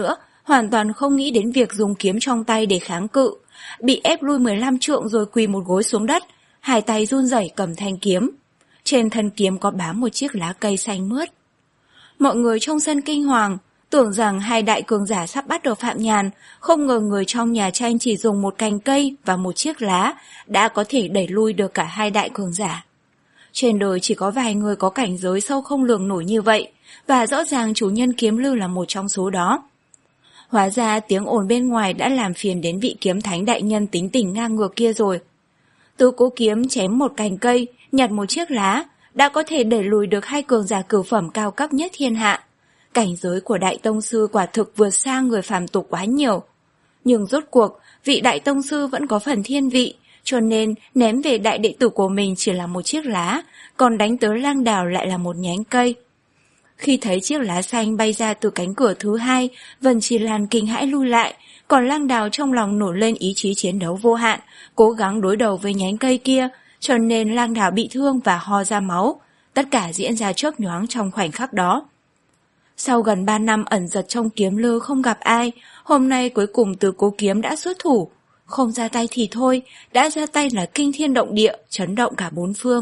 hoàn toàn không nghĩ đến việc dùng kiếm trong tay để kháng cự, bị ép lui mười lăm trượng rồi quỳ một gối xuống đất, hai tay run rẩy cầm thanh kiếm. Trên thân kiếm có bám một chiếc lá cây xanh mướt. Mọi người trong sân kinh hoàng, tưởng rằng hai đại cường giả sắp bắt được Phạm Nhàn, không ngờ người trong nhà tranh chỉ dùng một cành cây và một chiếc lá đã có thể đẩy lui được cả hai đại cường giả. Trên đời chỉ có vài người có cảnh giới sâu không lường nổi như vậy, và rõ ràng chủ nhân kiếm lư là một trong số đó. Hóa ra tiếng ồn bên ngoài đã làm phiền đến vị kiếm thánh đại nhân tính tình ngang ngược kia rồi. Tứ Cố Kiếm chém một cành cây, nhặt một chiếc lá, đã có thể đẩy lùi được hai cường giả cửu phẩm cao cấp nhất thiên hạ. Cảnh giới của đại tông sư quả thực vượt xa người phàm tục quá nhiều. Nhưng rốt cuộc, vị đại tông sư vẫn có phần thiên vị, cho nên ném về đại đệ tử của mình chỉ là một chiếc lá, còn đánh tới Lang Đào lại là một nhánh cây. Khi thấy chiếc lá xanh bay ra từ cánh cửa thứ hai, Vân Chi Lan kinh hãi lui lại, còn Lang Đào trong lòng nổi lên ý chí chiến đấu vô hạn, cố gắng đối đầu với nhánh cây kia, cho nên Lang Đào bị thương và ho ra máu. Tất cả diễn ra chớp nhoáng trong khoảnh khắc đó. Sau gần ba năm ẩn giật trong kiếm lư không gặp ai, hôm nay cuối cùng Tứ Cố Kiếm đã xuất thủ. Không ra tay thì thôi, đã ra tay là kinh thiên động địa, chấn động cả bốn phương.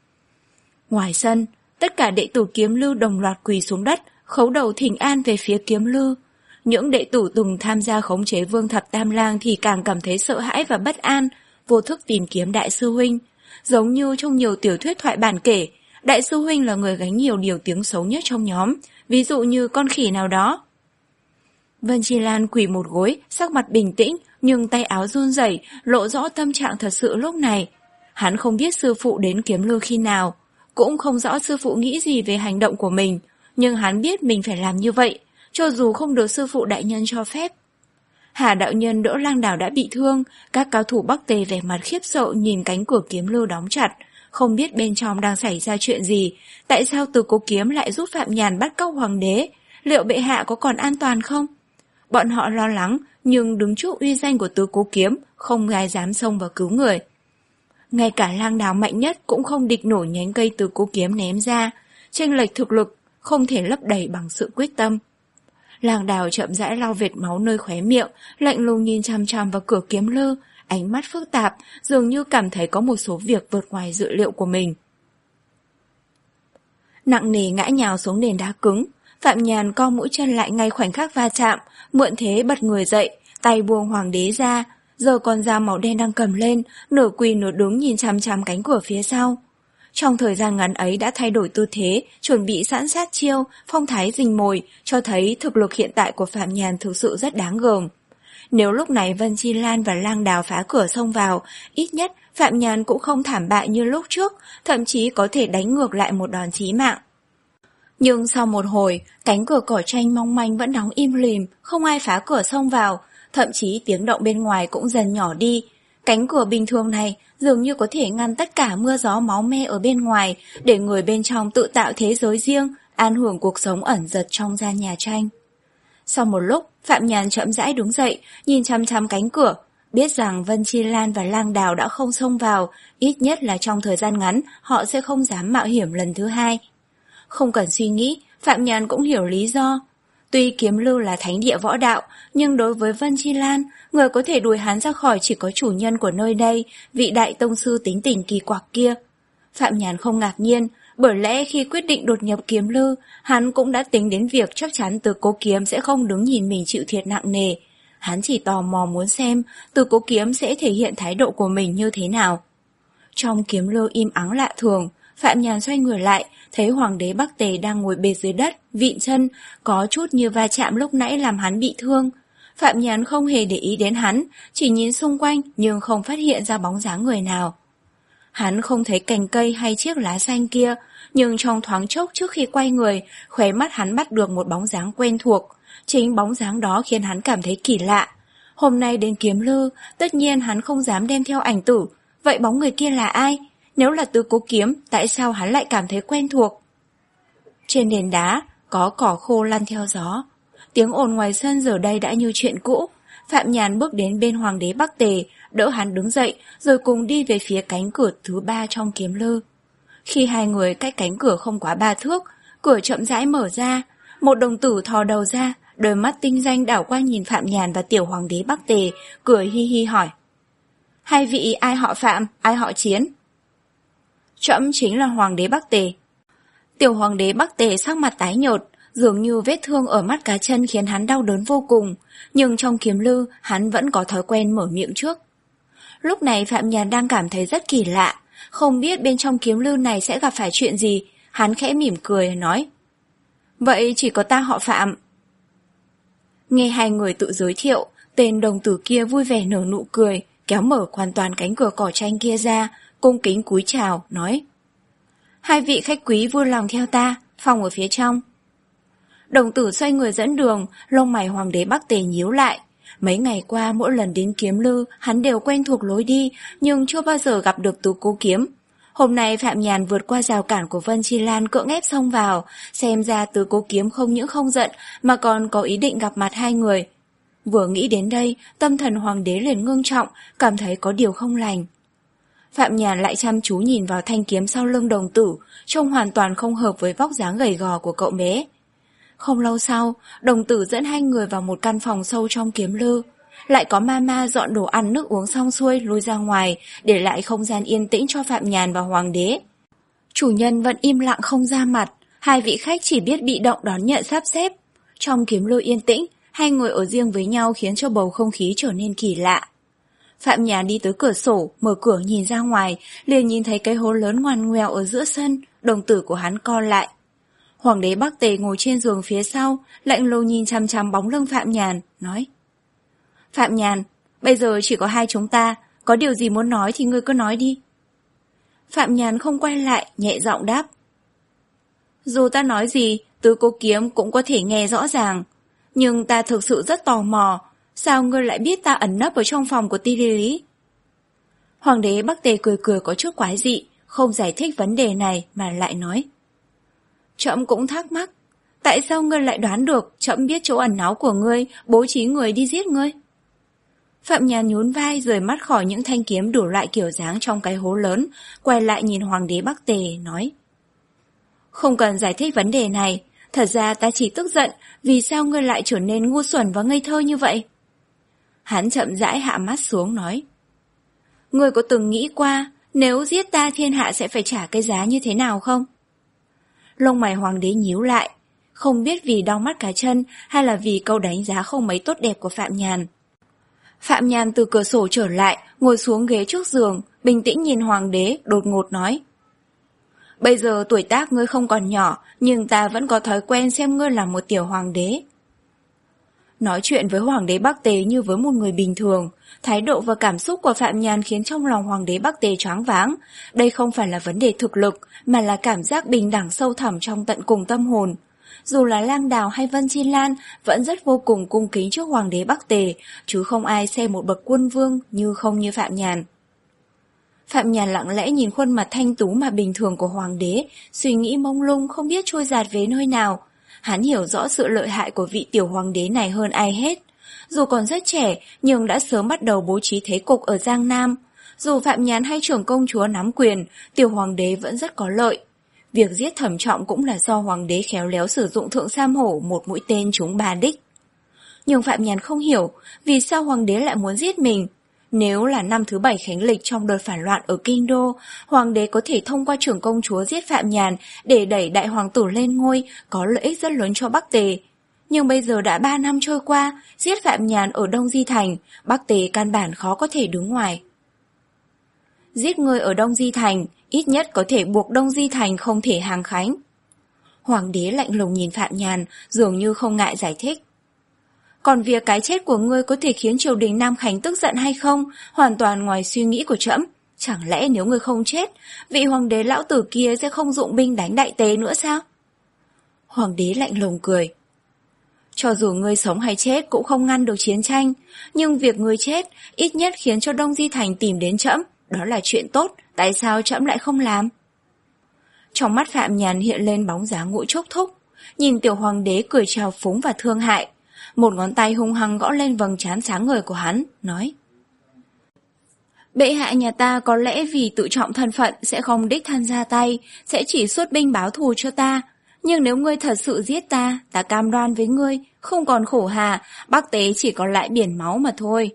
Ngoài sân, tất cả đệ tử kiếm lư đồng loạt quỳ xuống đất, khấu đầu thỉnh an về phía kiếm lư. Những đệ tử từng tham gia khống chế Vương Thập Tam Lang thì càng cảm thấy sợ hãi và bất an, vô thức tìm kiếm đại sư huynh. Giống như trong nhiều tiểu thuyết thoại bản kể, đại sư huynh là người gánh nhiều điều tiếng xấu nhất trong nhóm, ví dụ như con khỉ nào đó. Vân Chi Lan quỳ một gối, sắc mặt bình tĩnh, nhưng tay áo run rẩy, lộ rõ tâm trạng thật sự lúc này. Hắn không biết sư phụ đến kiếm lư khi nào, cũng không rõ sư phụ nghĩ gì về hành động của mình, nhưng hắn biết mình phải làm như vậy, cho dù không được sư phụ đại nhân cho phép. Hà đạo nhân đỡ Lang Đào đã bị thương, các cao thủ Bắc Tề vẻ mặt khiếp sợ nhìn cánh cửa kiếm lư đóng chặt, không biết bên trong đang xảy ra chuyện gì, tại sao Tứ Cố Kiếm lại giúp Phạm Nhàn bắt cóc hoàng đế, liệu bệ hạ có còn an toàn không? Bọn họ lo lắng, nhưng đứng trước uy danh của Tứ Cố Kiếm, không ai dám xông vào cứu người. Ngay cả Lang Đào mạnh nhất cũng không địch nổi nhánh cây Tứ Cố Kiếm ném ra, chênh lệch thực lực không thể lấp đầy bằng sự quyết tâm. Lang Đào chậm rãi lau vệt máu nơi khóe miệng, lạnh lùng nhìn chằm chằm vào cửa kiếm lư, ánh mắt phức tạp, dường như cảm thấy có một số việc vượt ngoài dự liệu của mình. Nặng nề ngã nhào xuống nền đá cứng, Phạm Nhàn co mũi chân lại ngay khoảnh khắc va chạm, mượn thế bật người dậy, tay buông hoàng đế ra, giờ con dao màu đen đang cầm lên, nửa quỳ nửa đứng nhìn chằm chằm cánh cửa phía sau. Trong thời gian ngắn ấy đã thay đổi tư thế, chuẩn bị sẵn sát chiêu, phong thái rình mồi, cho thấy thực lực hiện tại của Phạm Nhàn thực sự rất đáng gờm. Nếu lúc này Vân Chi Lan và Lang Đào phá cửa xông vào, ít nhất Phạm Nhàn cũng không thảm bại như lúc trước, thậm chí có thể đánh ngược lại một đòn chí mạng. Nhưng sau một hồi, cánh cửa cỏ tranh mong manh vẫn đóng im lìm, không ai phá cửa xông vào, thậm chí tiếng động bên ngoài cũng dần nhỏ đi. Cánh cửa bình thường này dường như có thể ngăn tất cả mưa gió máu me ở bên ngoài, để người bên trong tự tạo thế giới riêng, an hưởng cuộc sống ẩn dật trong gian nhà tranh. Sau một lúc, Phạm Nhàn chậm rãi đứng dậy, nhìn chăm chăm cánh cửa, biết rằng Vân Chi Lan và Lang Đào đã không xông vào, ít nhất là trong thời gian ngắn họ sẽ không dám mạo hiểm lần thứ hai. Không cần suy nghĩ, Phạm Nhàn cũng hiểu lý do. Tuy kiếm lư là thánh địa võ đạo, nhưng đối với Vân Chi Lan, người có thể đuổi hắn ra khỏi chỉ có chủ nhân của nơi đây, vị đại tông sư tính tình kỳ quặc kia. Phạm Nhàn không ngạc nhiên, bởi lẽ khi quyết định đột nhập kiếm lư, hắn cũng đã tính đến việc chắc chắn Tứ Cố Kiếm sẽ không đứng nhìn mình chịu thiệt nặng nề. Hắn chỉ tò mò muốn xem Tứ Cố Kiếm sẽ thể hiện thái độ của mình như thế nào. Trong kiếm lư im ắng lạ thường, Phạm Nhàn xoay người lại, thấy hoàng đế Bắc Tề đang ngồi bệt dưới đất, vịn chân, có chút như va chạm lúc nãy làm hắn bị thương. Phạm Nhàn không hề để ý đến hắn, chỉ nhìn xung quanh nhưng không phát hiện ra bóng dáng người nào. Hắn không thấy cành cây hay chiếc lá xanh kia, nhưng trong thoáng chốc trước khi quay người, khóe mắt hắn bắt được một bóng dáng quen thuộc. Chính bóng dáng đó khiến hắn cảm thấy kỳ lạ. Hôm nay đến kiếm lư, tất nhiên hắn không dám đem theo ảnh tử. Vậy bóng người kia là ai? Nếu là Tứ Cố Kiếm, tại sao hắn lại cảm thấy quen thuộc? Trên nền đá, có cỏ khô lăn theo gió. Tiếng ồn ngoài sân giờ đây đã như chuyện cũ. Phạm Nhàn bước đến bên hoàng đế Bắc Tề, đỡ hắn đứng dậy, rồi cùng đi về phía cánh cửa thứ ba trong kiếm lư. Khi hai người cách cánh cửa không quá ba thước, cửa chậm rãi mở ra, một đồng tử thò đầu ra, Đôi mắt tinh danh đảo qua nhìn Phạm Nhàn và tiểu hoàng đế Bắc Tề, cười hi hi hỏi. Hai vị ai họ Phạm, ai họ Chiến? Trẫm chính là hoàng đế Bắc Tề. Tiểu hoàng đế Bắc Tề sắc mặt tái nhợt, dường như vết thương ở mắt cá chân khiến hắn đau đớn vô cùng, nhưng trong kiếm lư hắn vẫn có thói quen mở miệng trước. Lúc này Phạm Nhàn đang cảm thấy rất kỳ lạ, không biết bên trong kiếm lư này sẽ gặp phải chuyện gì, hắn khẽ mỉm cười nói. Vậy chỉ có ta họ Phạm. Nghe hai người tự giới thiệu, tên đồng tử kia vui vẻ nở nụ cười, kéo mở hoàn toàn cánh cửa cỏ tranh kia ra, cung kính cúi chào, nói. Hai vị khách quý vui lòng theo ta, phòng ở phía trong. Đồng tử xoay người dẫn đường, lông mày hoàng đế Bắc Tề nhíu lại. Mấy ngày qua mỗi lần đến kiếm lư, hắn đều quen thuộc lối đi, nhưng chưa bao giờ gặp được Tứ Cố Kiếm. Hôm nay Phạm Nhàn vượt qua rào cản của Vân Chi Lan cưỡng ép xông vào, xem ra Tứ Cố Kiếm không những không giận mà còn có ý định gặp mặt hai người. Vừa nghĩ đến đây, tâm thần hoàng đế liền ngưng trọng, cảm thấy có điều không lành. Phạm Nhàn lại chăm chú nhìn vào thanh kiếm sau lưng đồng tử, trông hoàn toàn không hợp với vóc dáng gầy gò của cậu bé. Không lâu sau, đồng tử dẫn hai người vào một căn phòng sâu trong kiếm lư. Lại có mama dọn đồ ăn nước uống xong xuôi lui ra ngoài, để lại không gian yên tĩnh cho Phạm Nhàn và hoàng đế. Chủ nhân vẫn im lặng không ra mặt, hai vị khách chỉ biết bị động đón nhận sắp xếp. Trong kiếm lư yên tĩnh, hai người ở riêng với nhau khiến cho bầu không khí trở nên kỳ lạ. Phạm Nhàn đi tới cửa sổ, mở cửa nhìn ra ngoài, liền nhìn thấy cái hố lớn ngoằn ngoèo ở giữa sân, đồng tử của hắn co lại. Hoàng đế Bắc Tề ngồi trên giường phía sau, lạnh lùng nhìn chằm chằm bóng lưng Phạm Nhàn, nói. Phạm Nhàn, bây giờ chỉ có hai chúng ta, có điều gì muốn nói thì ngươi cứ nói đi. Phạm Nhàn không quay lại, nhẹ giọng đáp. Dù ta nói gì, Tứ Cố Kiếm cũng có thể nghe rõ ràng, nhưng ta thực sự rất tò mò, sao ngươi lại biết ta ẩn nấp ở trong phòng của Ti Lý Lý? Hoàng đế Bắc Tề cười cười có chút quái dị, không giải thích vấn đề này mà lại nói. Trẫm cũng thắc mắc, tại sao ngươi lại đoán được trẫm biết chỗ ẩn náu của ngươi, bố trí người đi giết ngươi? Phạm Nhàn nhún vai rời mắt khỏi những thanh kiếm đủ loại kiểu dáng trong cái hố lớn, quay lại nhìn hoàng đế Bắc Tề, nói. Không cần giải thích vấn đề này, thật ra ta chỉ tức giận vì sao ngươi lại trở nên ngu xuẩn và ngây thơ như vậy. Hắn chậm rãi hạ mắt xuống nói. Ngươi có từng nghĩ qua nếu giết ta thiên hạ sẽ phải trả cái giá như thế nào không? Lông mày hoàng đế nhíu lại, không biết vì đau mắt cá chân hay là vì câu đánh giá không mấy tốt đẹp của Phạm Nhàn. Phạm Nhàn từ cửa sổ trở lại, ngồi xuống ghế trước giường, bình tĩnh nhìn hoàng đế, đột ngột nói. Bây giờ tuổi tác ngươi không còn nhỏ, nhưng ta vẫn có thói quen xem ngươi là một tiểu hoàng đế. Nói chuyện với hoàng đế Bắc Tề như với một người bình thường, thái độ và cảm xúc của Phạm Nhàn khiến trong lòng hoàng đế Bắc Tề choáng váng. Đây không phải là vấn đề thực lực, mà là cảm giác bình đẳng sâu thẳm trong tận cùng tâm hồn. Dù là Lang Đào hay Vân Chi Lan vẫn rất vô cùng cung kính trước hoàng đế Bắc Tề, chứ không ai xem một bậc quân vương như không như Phạm Nhàn. Phạm Nhàn lặng lẽ nhìn khuôn mặt thanh tú mà bình thường của hoàng đế, suy nghĩ mông lung không biết trôi dạt về nơi nào. Hắn hiểu rõ sự lợi hại của vị tiểu hoàng đế này hơn ai hết. Dù còn rất trẻ, nhưng đã sớm bắt đầu bố trí thế cục ở Giang Nam. Dù Phạm Nhàn hay trưởng công chúa nắm quyền, tiểu hoàng đế vẫn rất có lợi. Việc giết Thẩm Trọng cũng là do hoàng đế khéo léo sử dụng Thượng Sam Hổ một mũi tên trúng ba đích. Nhưng Phạm Nhàn không hiểu vì sao hoàng đế lại muốn giết mình. Nếu là năm thứ bảy khánh lịch trong đợt phản loạn ở Kinh Đô, hoàng đế có thể thông qua trưởng công chúa giết Phạm Nhàn để đẩy đại hoàng tử lên ngôi, có lợi ích rất lớn cho Bắc Tề. Nhưng bây giờ đã ba năm trôi qua, giết Phạm Nhàn ở Đông Di Thành, Bắc Tề căn bản khó có thể đứng ngoài. Giết người ở Đông Di Thành, ít nhất có thể buộc Đông Di Thành không thể hàng khánh. Hoàng đế lạnh lùng nhìn Phạm Nhàn, dường như không ngại giải thích. Còn việc cái chết của ngươi có thể khiến triều đình Nam Khánh tức giận hay không, hoàn toàn ngoài suy nghĩ của trẫm. Chẳng lẽ nếu ngươi không chết, vị hoàng đế lão tử kia sẽ không dụng binh đánh Đại Tề nữa sao? Hoàng đế lạnh lùng cười. Cho dù ngươi sống hay chết cũng không ngăn được chiến tranh, nhưng việc ngươi chết ít nhất khiến cho Đông Di Thành tìm đến trẫm, đó là chuyện tốt, tại sao trẫm lại không làm? Trong mắt Phạm Nhàn hiện lên bóng dáng Ngũ Trúc Thúc, nhìn tiểu hoàng đế cười trào phúng và thương hại. Một ngón tay hung hăng gõ lên vầng trán sáng ngời của hắn, nói. Bệ hạ nhà ta có lẽ vì tự trọng thân phận sẽ không đích thân ra tay, sẽ chỉ xuất binh báo thù cho ta. Nhưng nếu ngươi thật sự giết ta, ta cam đoan với ngươi, không còn khổ hà, Bắc Tế chỉ còn lại biển máu mà thôi.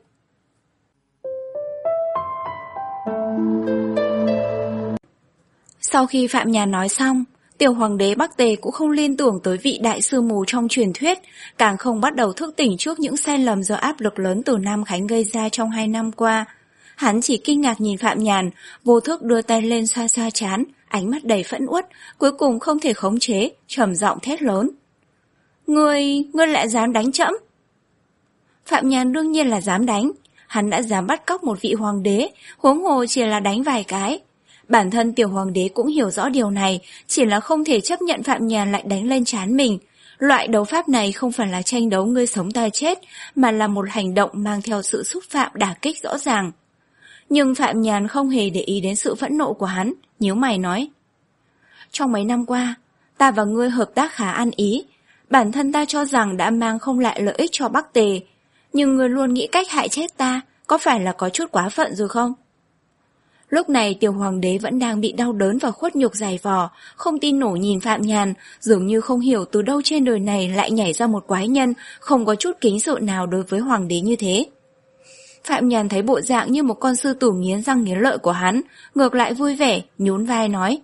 Sau khi Phạm Nhàn nói xong, tiểu hoàng đế Bắc Tề cũng không liên tưởng tới vị đại sư mù trong truyền thuyết, càng không bắt đầu thức tỉnh trước những sai lầm do áp lực lớn từ Nam Khánh gây ra trong hai năm qua. Hắn chỉ kinh ngạc nhìn Phạm Nhàn, vô thức đưa tay lên xoa xoa trán, ánh mắt đầy phẫn uất, cuối cùng không thể khống chế, trầm giọng thét lớn. Ngươi, ngươi lại dám đánh trẫm? Phạm Nhàn đương nhiên là dám đánh, hắn đã dám bắt cóc một vị hoàng đế, huống hồ chỉ là đánh vài cái. Bản thân tiểu hoàng đế cũng hiểu rõ điều này, chỉ là không thể chấp nhận Phạm Nhàn lại đánh lên trán mình. Loại đấu pháp này không phải là tranh đấu ngươi sống ta chết, mà là một hành động mang theo sự xúc phạm đả kích rõ ràng. Nhưng Phạm Nhàn không hề để ý đến sự phẫn nộ của hắn, nhíu mày nói. Trong mấy năm qua, ta và ngươi hợp tác khá ăn ý, bản thân ta cho rằng đã mang không lại lợi ích cho Bắc Tề, nhưng ngươi luôn nghĩ cách hại chết ta, có phải là có chút quá phận rồi không? Lúc này tiểu hoàng đế vẫn đang bị đau đớn và khuất nhục dày vò, không tin nổi nhìn Phạm Nhàn, dường như không hiểu từ đâu trên đời này lại nhảy ra một quái nhân, không có chút kính sợ nào đối với hoàng đế như thế. Phạm Nhàn thấy bộ dạng như một con sư tử nghiến răng nghiến lợi của hắn, ngược lại vui vẻ, nhún vai nói.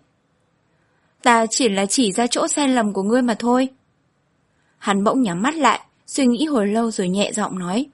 Ta chỉ là chỉ ra chỗ sai lầm của ngươi mà thôi. Hắn bỗng nhắm mắt lại, suy nghĩ hồi lâu rồi nhẹ giọng nói.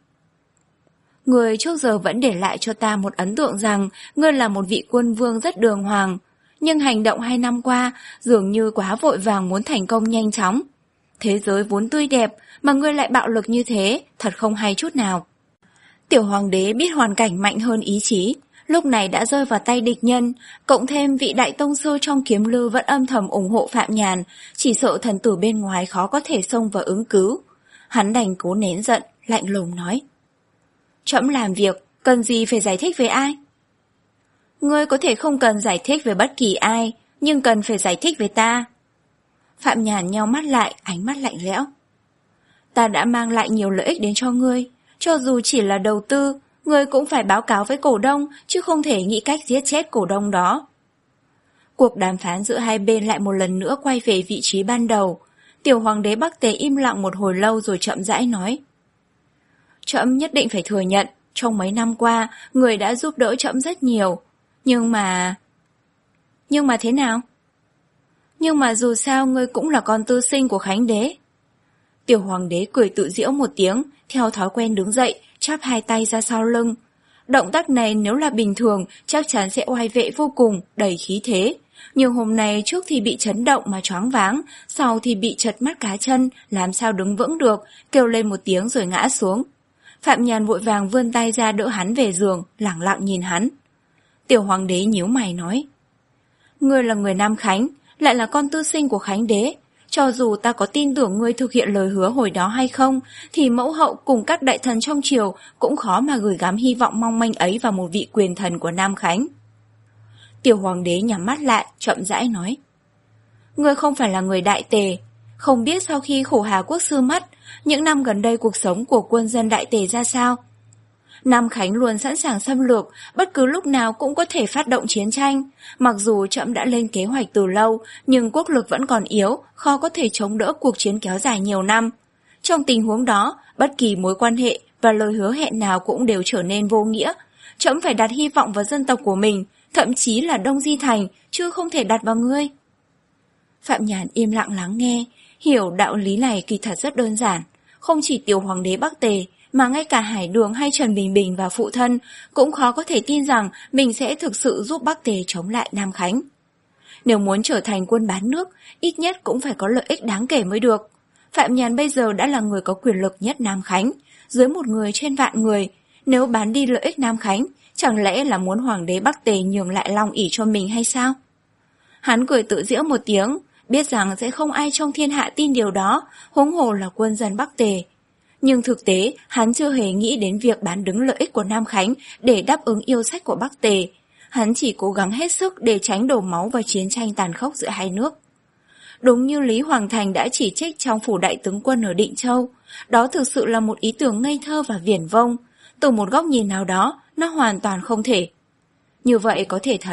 Ngươi trước giờ vẫn để lại cho ta một ấn tượng rằng ngươi là một vị quân vương rất đường hoàng, nhưng hành động hai năm qua dường như quá vội vàng muốn thành công nhanh chóng. Thế giới vốn tươi đẹp mà ngươi lại bạo lực như thế, thật không hay chút nào. Tiểu hoàng đế biết hoàn cảnh mạnh hơn ý chí, lúc này đã rơi vào tay địch nhân, cộng thêm vị đại tông sư trong kiếm lư vẫn âm thầm ủng hộ Phạm Nhàn, chỉ sợ thần tử bên ngoài khó có thể xông vào ứng cứu. Hắn đành cố nén giận, lạnh lùng nói. Trẫm làm việc, cần gì phải giải thích với ai? Ngươi có thể không cần giải thích với bất kỳ ai, nhưng cần phải giải thích với ta. Phạm Nhàn nheo mắt lại, ánh mắt lạnh lẽo. Ta đã mang lại nhiều lợi ích đến cho ngươi, cho dù chỉ là đầu tư, ngươi cũng phải báo cáo với cổ đông, chứ không thể nghĩ cách giết chết cổ đông đó. Cuộc đàm phán giữa hai bên lại một lần nữa quay về vị trí ban đầu. Tiểu hoàng đế Bắc Tề im lặng một hồi lâu rồi chậm rãi nói. Trẫm nhất định phải thừa nhận, trong mấy năm qua, người đã giúp đỡ trẫm rất nhiều. Nhưng mà... Nhưng mà thế nào? Nhưng mà dù sao ngươi cũng là con tư sinh của Khánh đế. Tiểu hoàng đế cười tự giễu một tiếng, theo thói quen đứng dậy, chắp hai tay ra sau lưng. Động tác này nếu là bình thường, chắc chắn sẽ oai vệ vô cùng, đầy khí thế. Nhưng hôm nay trước thì bị chấn động mà choáng váng, sau thì bị chật mắt cá chân, làm sao đứng vững được, kêu lên một tiếng rồi ngã xuống. Phạm Nhàn vội vàng vươn tay ra đỡ hắn về giường, lẳng lặng nhìn hắn. Tiểu hoàng đế nhíu mày nói. Ngươi là người Nam Khánh, lại là con tư sinh của Khánh đế. Cho dù ta có tin tưởng ngươi thực hiện lời hứa hồi đó hay không, thì mẫu hậu cùng các đại thần trong triều cũng khó mà gửi gắm hy vọng mong manh ấy vào một vị quyền thần của Nam Khánh. Tiểu hoàng đế nhắm mắt lại, chậm rãi nói. Ngươi không phải là người Đại Tề, không biết sau khi Khổ Hà quốc sư mất, những năm gần đây cuộc sống của quân dân Đại Tề ra sao? Nam Khánh luôn sẵn sàng xâm lược, bất cứ lúc nào cũng có thể phát động chiến tranh. Mặc dù trẫm đã lên kế hoạch từ lâu, nhưng quốc lực vẫn còn yếu, khó có thể chống đỡ cuộc chiến kéo dài nhiều năm. Trong tình huống đó, bất kỳ mối quan hệ và lời hứa hẹn nào cũng đều trở nên vô nghĩa. Trẫm phải đặt hy vọng vào dân tộc của mình, thậm chí là Đông Di Thành, chứ không thể đặt vào ngươi. Phạm Nhàn im lặng lắng nghe, hiểu đạo lý này kỳ thật rất đơn giản. Không chỉ tiểu hoàng đế Bắc Tề, mà ngay cả Hải Đường hay Trần Bình Bình và phụ thân cũng khó có thể tin rằng mình sẽ thực sự giúp Bắc Tề chống lại Nam Khánh. Nếu muốn trở thành quân bán nước, ít nhất cũng phải có lợi ích đáng kể mới được. Phạm Nhàn bây giờ đã là người có quyền lực nhất Nam Khánh, dưới một người trên vạn người. Nếu bán đi lợi ích Nam Khánh, chẳng lẽ là muốn hoàng đế Bắc Tề nhường lại Long ỷ cho mình hay sao? Hắn cười tự giễu một tiếng, biết rằng sẽ không ai trong thiên hạ tin điều đó, huống hồ là quân dân Bắc Tề. Nhưng thực tế, hắn chưa hề nghĩ đến việc bán đứng lợi ích của Nam Khánh để đáp ứng yêu sách của Bắc Tề. Hắn chỉ cố gắng hết sức để tránh đổ máu và chiến tranh tàn khốc giữa hai nước. Đúng như Lý Hoàng Thành đã chỉ trích trong phủ đại tướng quân ở Định Châu, đó thực sự là một ý tưởng ngây thơ và viển vông. Từ một góc nhìn nào đó, nó hoàn toàn không thể. Như vậy có thể thấy,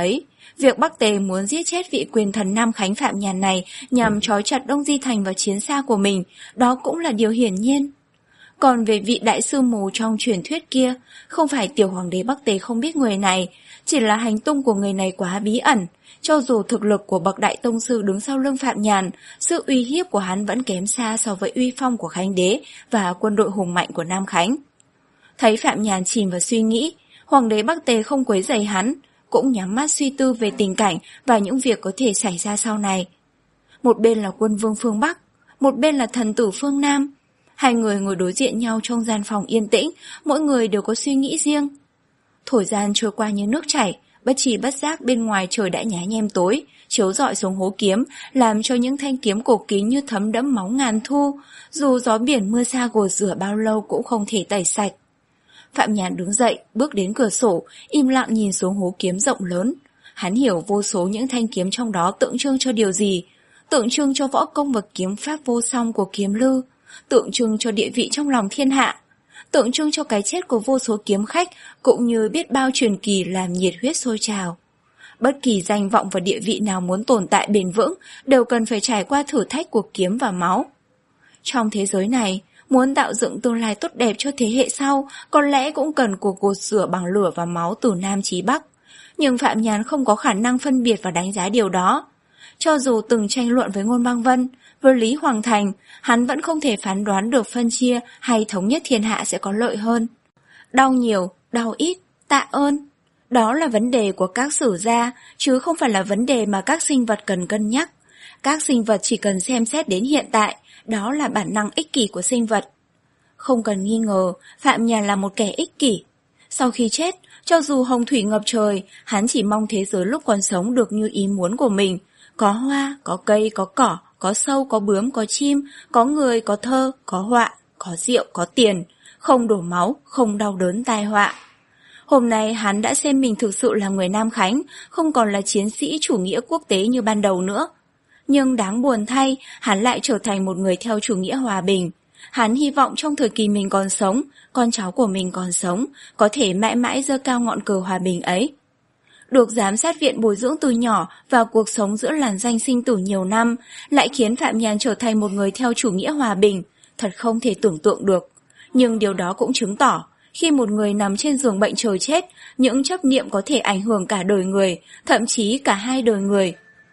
Việc Bắc Tề muốn giết chết vị quyền thần Nam Khánh Phạm Nhàn này nhằm trói chặt Đông Di Thành vào chiến xa của mình, đó cũng là điều hiển nhiên. Còn về vị đại sư mù trong truyền thuyết kia, không phải tiểu hoàng đế Bắc Tề không biết người này, chỉ là hành tung của người này quá bí ẩn. Cho dù thực lực của bậc đại tông sư đứng sau lưng Phạm Nhàn, sự uy hiếp của hắn vẫn kém xa so với uy phong của Khánh đế và quân đội hùng mạnh của Nam Khánh. Thấy Phạm Nhàn chìm vào suy nghĩ, hoàng đế Bắc Tề không quấy rầy hắn, cũng nhắm mắt suy tư về tình cảnh và những việc có thể xảy ra sau này. Một bên là quân vương phương Bắc, một bên là thần tử phương Nam. Hai người ngồi đối diện nhau trong gian phòng yên tĩnh, mỗi người đều có suy nghĩ riêng. Thời gian trôi qua như nước chảy, bất chi bất giác bên ngoài trời đã nhá nhem tối, chiếu rọi xuống hố kiếm, làm cho những thanh kiếm cổ kính như thấm đẫm máu ngàn thu, dù gió biển mưa sa gột rửa bao lâu cũng không thể tẩy sạch. Phạm Nhàn đứng dậy, bước đến cửa sổ, im lặng nhìn xuống hố kiếm rộng lớn. Hắn hiểu vô số những thanh kiếm trong đó tượng trưng cho điều gì, tượng trưng cho võ công và kiếm pháp vô song của kiếm lư, tượng trưng cho địa vị trong lòng thiên hạ, tượng trưng cho cái chết của vô số kiếm khách, cũng như biết bao truyền kỳ làm nhiệt huyết sôi trào. Bất kỳ danh vọng và địa vị nào muốn tồn tại bền vững đều cần phải trải qua thử thách của kiếm và máu. Trong thế giới này, muốn tạo dựng tương lai tốt đẹp cho thế hệ sau, có lẽ cũng cần cuộc gột rửa bằng lửa và máu từ Nam chí Bắc. Nhưng Phạm Nhàn không có khả năng phân biệt và đánh giá điều đó. Cho dù từng tranh luận với Ngôn Băng Vân, với Lý Hoàng Thành, hắn vẫn không thể phán đoán được phân chia hay thống nhất thiên hạ sẽ có lợi hơn. Đau nhiều, đau ít, tạ ơn. Đó là vấn đề của các sử gia, chứ không phải là vấn đề mà các sinh vật cần cân nhắc. Các sinh vật chỉ cần xem xét đến hiện tại, đó là bản năng ích kỷ của sinh vật. Không cần nghi ngờ, Phạm Nhàn là một kẻ ích kỷ. Sau khi chết, cho dù hồng thủy ngập trời, hắn chỉ mong thế giới lúc còn sống được như ý muốn của mình. Có hoa, có cây, có cỏ, có sâu, có bướm, có chim, có người, có thơ, có họa, có rượu, có tiền, không đổ máu, không đau đớn tai họa. Hôm nay hắn đã xem mình thực sự là người Nam Khánh, không còn là chiến sĩ chủ nghĩa quốc tế như ban đầu nữa. Nhưng đáng buồn thay, hắn lại trở thành một người theo chủ nghĩa hòa bình. Hắn hy vọng trong thời kỳ mình còn sống, con cháu của mình còn sống, có thể mãi mãi giơ cao ngọn cờ hòa bình ấy. Được giám sát viện bồi dưỡng từ nhỏ vào cuộc sống giữa làn danh sinh tử nhiều năm, lại khiến Phạm Nhàn trở thành một người theo chủ nghĩa hòa bình, thật không thể tưởng tượng được. Nhưng điều đó cũng chứng tỏ, khi một người nằm trên giường bệnh chờ chết, những chấp niệm có thể ảnh hưởng cả đời người, thậm chí cả hai đời người.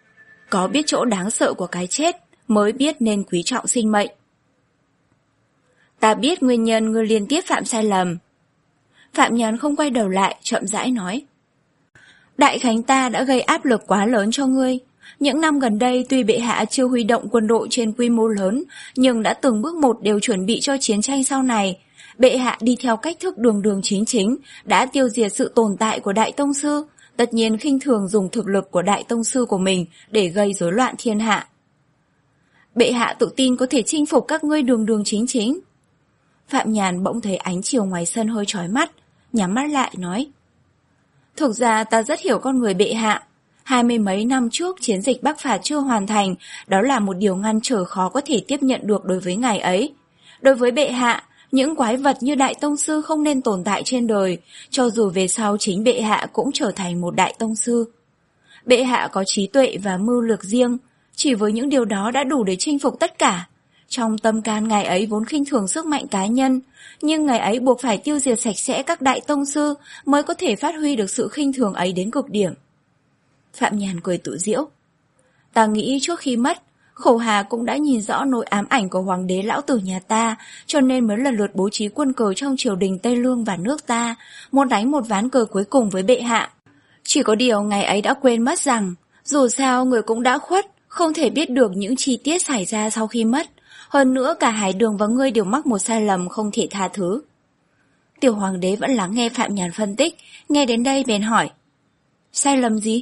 Có biết chỗ đáng sợ của cái chết, mới biết nên quý trọng sinh mệnh. Ta biết nguyên nhân ngươi liên tiếp phạm sai lầm. Phạm Nhàn không quay đầu lại, chậm rãi nói. Đại Khánh ta đã gây áp lực quá lớn cho ngươi. Những năm gần đây tuy bệ hạ chưa huy động quân đội trên quy mô lớn, nhưng đã từng bước một đều chuẩn bị cho chiến tranh sau này. Bệ hạ đi theo cách thức đường đường chính chính, đã tiêu diệt sự tồn tại của Đại Tông Sư, tất nhiên khinh thường dùng thực lực của Đại Tông Sư của mình để gây rối loạn thiên hạ. Bệ hạ tự tin có thể chinh phục các ngươi đường đường chính chính. Phạm Nhàn bỗng thấy ánh chiều ngoài sân hơi chói mắt, nhắm mắt lại nói. Thực ra ta rất hiểu con người bệ hạ. Hai mươi mấy năm trước chiến dịch Bắc phạt chưa hoàn thành, đó là một điều ngăn trở khó có thể tiếp nhận được đối với ngài ấy. Đối với bệ hạ, những quái vật như Đại Tông Sư không nên tồn tại trên đời, cho dù về sau chính bệ hạ cũng trở thành một Đại Tông Sư. Bệ hạ có trí tuệ và mưu lược riêng, chỉ với những điều đó đã đủ để chinh phục tất cả. Trong tâm can ngài ấy vốn khinh thường sức mạnh cá nhân, nhưng ngài ấy buộc phải tiêu diệt sạch sẽ các Đại Tông Sư mới có thể phát huy được sự khinh thường ấy đến cực điểm. Phạm Nhàn cười tự giễu. Ta nghĩ trước khi mất, Khổ Hà cũng đã nhìn rõ nỗi ám ảnh của hoàng đế lão tử nhà ta, cho nên mới lần lượt bố trí quân cờ trong triều đình Tây Lương và nước ta, muốn đánh một ván cờ cuối cùng với bệ hạ. Chỉ có điều ngày ấy đã quên mất rằng, dù sao người cũng đã khuất, không thể biết được những chi tiết xảy ra sau khi mất. Hơn nữa cả Hải Đường và ngươi đều mắc một sai lầm không thể tha thứ. Tiểu hoàng đế vẫn lắng nghe Phạm Nhàn phân tích, nghe đến đây bèn hỏi. Sai lầm gì?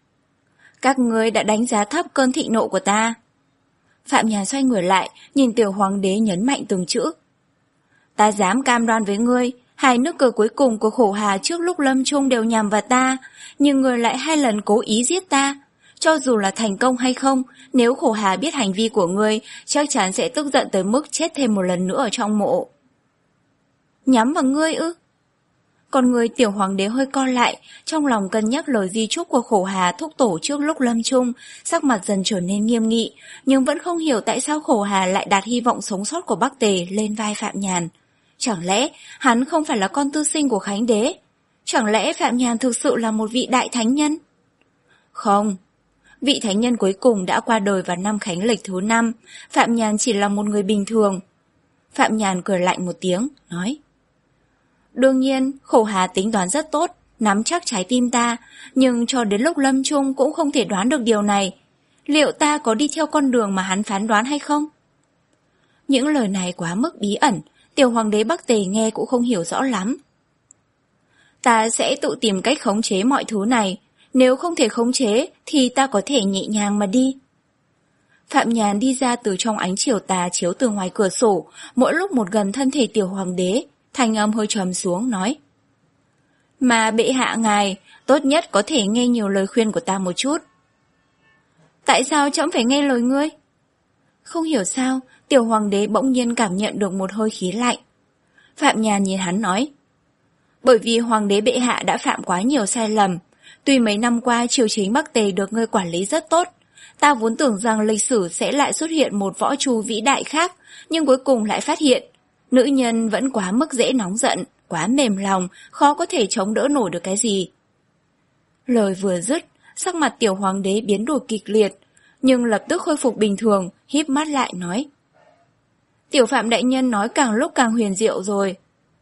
Các ngươi đã đánh giá thấp cơn thịnh nộ của ta. Phạm Nhàn xoay người lại, nhìn tiểu hoàng đế nhấn mạnh từng chữ. Ta dám cam đoan với ngươi, hai nước cờ cuối cùng của Khổ Hà trước lúc lâm chung đều nhằm vào ta, nhưng ngươi lại hai lần cố ý giết ta. Cho dù là thành công hay không, nếu Khổ Hà biết hành vi của ngươi, chắc chắn sẽ tức giận tới mức chết thêm một lần nữa ở trong mộ. Nhắm vào ngươi ư? Còn người tiểu hoàng đế hơi co lại, trong lòng cân nhắc lời di chúc của Khổ Hà thúc tổ trước lúc lâm chung, sắc mặt dần trở nên nghiêm nghị, nhưng vẫn không hiểu tại sao Khổ Hà lại đặt hy vọng sống sót của Bắc Tề lên vai Phạm Nhàn. Chẳng lẽ hắn không phải là con tư sinh của Khánh đế? Chẳng lẽ Phạm Nhàn thực sự là một vị đại thánh nhân? Không, vị thánh nhân cuối cùng đã qua đời vào năm Khánh Lịch thứ năm, Phạm Nhàn chỉ là một người bình thường. Phạm Nhàn cười lạnh một tiếng, nói: Đương nhiên, Khổ Hà tính toán rất tốt, nắm chắc trái tim ta, nhưng cho đến lúc lâm chung cũng không thể đoán được điều này. Liệu ta có đi theo con đường mà hắn phán đoán hay không? Những lời này quá mức bí ẩn, tiểu hoàng đế Bắc Tề nghe cũng không hiểu rõ lắm. Ta sẽ tự tìm cách khống chế mọi thứ này, nếu không thể khống chế thì ta có thể nhẹ nhàng mà đi. Phạm Nhàn đi ra từ trong ánh chiều tà chiếu từ ngoài cửa sổ, mỗi lúc một gần thân thể tiểu hoàng đế, thanh âm hơi trầm xuống nói: Mà bệ hạ ngài, tốt nhất có thể nghe nhiều lời khuyên của ta một chút. Tại sao trẫm phải nghe lời ngươi? Không hiểu sao, tiểu hoàng đế bỗng nhiên cảm nhận được một hơi khí lạnh. Phạm Nhàn nhìn hắn nói: Bởi vì hoàng đế bệ hạ đã phạm quá nhiều sai lầm. Tuy mấy năm qua triều chính Bắc Tề được ngươi quản lý rất tốt, ta vốn tưởng rằng lịch sử sẽ lại xuất hiện một võ trù vĩ đại khác, nhưng cuối cùng lại phát hiện nữ nhân vẫn quá mức dễ nóng giận, quá mềm lòng, khó có thể chống đỡ nổi được cái gì. Lời vừa dứt, sắc mặt tiểu hoàng đế biến đổi kịch liệt, nhưng lập tức khôi phục bình thường, híp mắt lại nói: Tiểu Phạm đại nhân nói càng lúc càng huyền diệu rồi.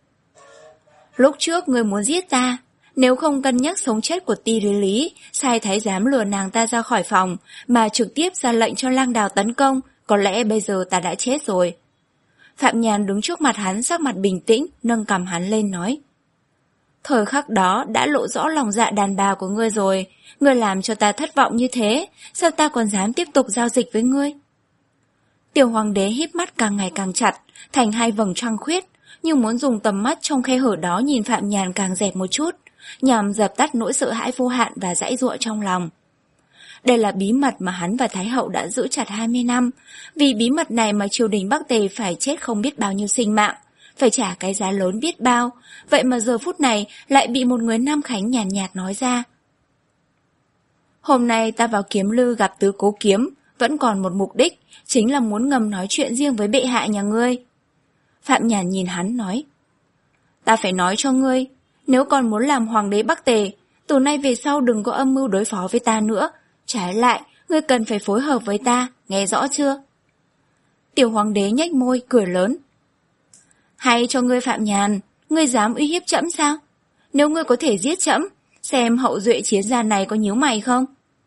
Lúc trước ngươi muốn giết ta, nếu không cân nhắc sống chết của Ti Lý Lý, sai thái giám lừa nàng ta ra khỏi phòng, mà trực tiếp ra lệnh cho Lang Đào tấn công, có lẽ bây giờ ta đã chết rồi. Phạm Nhàn đứng trước mặt hắn, sắc mặt bình tĩnh, nâng cằm hắn lên nói: Thời khắc đó đã lộ rõ lòng dạ đàn bà của ngươi rồi, ngươi làm cho ta thất vọng như thế, sao ta còn dám tiếp tục giao dịch với ngươi? Tiểu hoàng đế híp mắt càng ngày càng chặt, thành hai vầng trăng khuyết, nhưng muốn dùng tầm mắt trong khe hở đó nhìn Phạm Nhàn càng dẹp một chút, nhằm dập tắt nỗi sợ hãi vô hạn và giãy giụa trong lòng. Đây là bí mật mà hắn và Thái hậu đã giữ chặt hai mươi năm, vì bí mật này mà triều đình Bắc Tề phải chết không biết bao nhiêu sinh mạng, phải trả cái giá lớn biết bao, vậy mà giờ phút này lại bị một người Nam Khánh nhàn nhạt, nhạt nói ra. Hôm nay ta vào Kiếm Lư gặp Tứ Cố Kiếm, vẫn còn một mục đích, chính là muốn ngầm nói chuyện riêng với bệ hạ nhà ngươi. Phạm Nhàn nhìn hắn nói: Ta phải nói cho ngươi, nếu còn muốn làm hoàng đế Bắc Tề, từ nay về sau đừng có âm mưu đối phó với ta nữa, trái lại, ngươi cần phải phối hợp với ta, nghe rõ chưa? Tiểu hoàng đế nhếch môi, cười lớn. Hay cho ngươi Phạm Nhàn, ngươi dám uy hiếp trẫm sao? Nếu ngươi có thể giết trẫm, xem hậu duệ chiến gia này có nhíu mày không?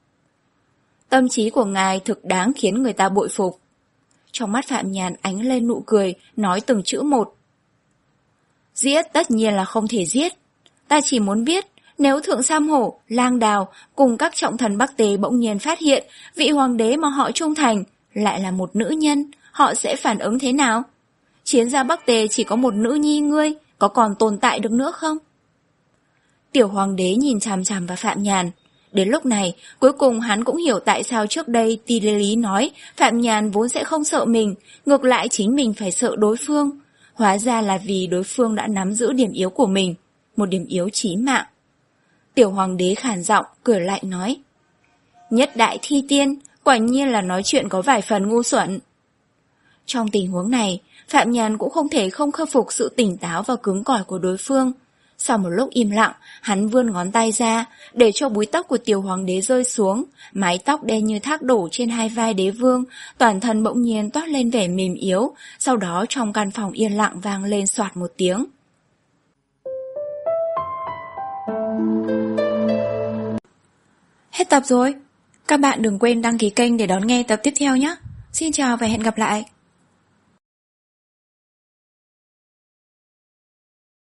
Tâm trí của ngài thực đáng khiến người ta bội phục. Trong mắt Phạm Nhàn ánh lên nụ cười, nói từng chữ một. Giết tất nhiên là không thể giết. Ta chỉ muốn biết, nếu Thượng Sam Hổ, Lang Đào cùng các trọng thần Bắc Tề bỗng nhiên phát hiện vị hoàng đế mà họ trung thành lại là một nữ nhân, họ sẽ phản ứng thế nào? Chiến gia Bắc Tề chỉ có một nữ nhi ngươi, có còn tồn tại được nữa không? Tiểu hoàng đế nhìn chằm chằm vào Phạm Nhàn. Đến lúc này, cuối cùng hắn cũng hiểu tại sao trước đây Ti Lê Lý nói Phạm Nhàn vốn sẽ không sợ mình, ngược lại chính mình phải sợ đối phương. Hóa ra là vì đối phương đã nắm giữ điểm yếu của mình, một điểm yếu chí mạng. Tiểu hoàng đế khàn giọng, cười lạnh nói: Nhất đại thi tiên, quả nhiên là nói chuyện có vài phần ngu xuẩn. Trong tình huống này, Phạm Nhàn cũng không thể không khắc phục sự tỉnh táo và cứng cỏi của đối phương. Sau một lúc im lặng, hắn vươn ngón tay ra, để cho búi tóc của tiểu hoàng đế rơi xuống, mái tóc đen như thác đổ trên hai vai đế vương, toàn thân bỗng nhiên toát lên vẻ mềm yếu, sau đó trong căn phòng yên lặng vang lên xoạt một tiếng. Hết tập rồi. Các bạn đừng quên đăng ký kênh để đón nghe tập tiếp theo nhé. Xin chào và hẹn gặp lại.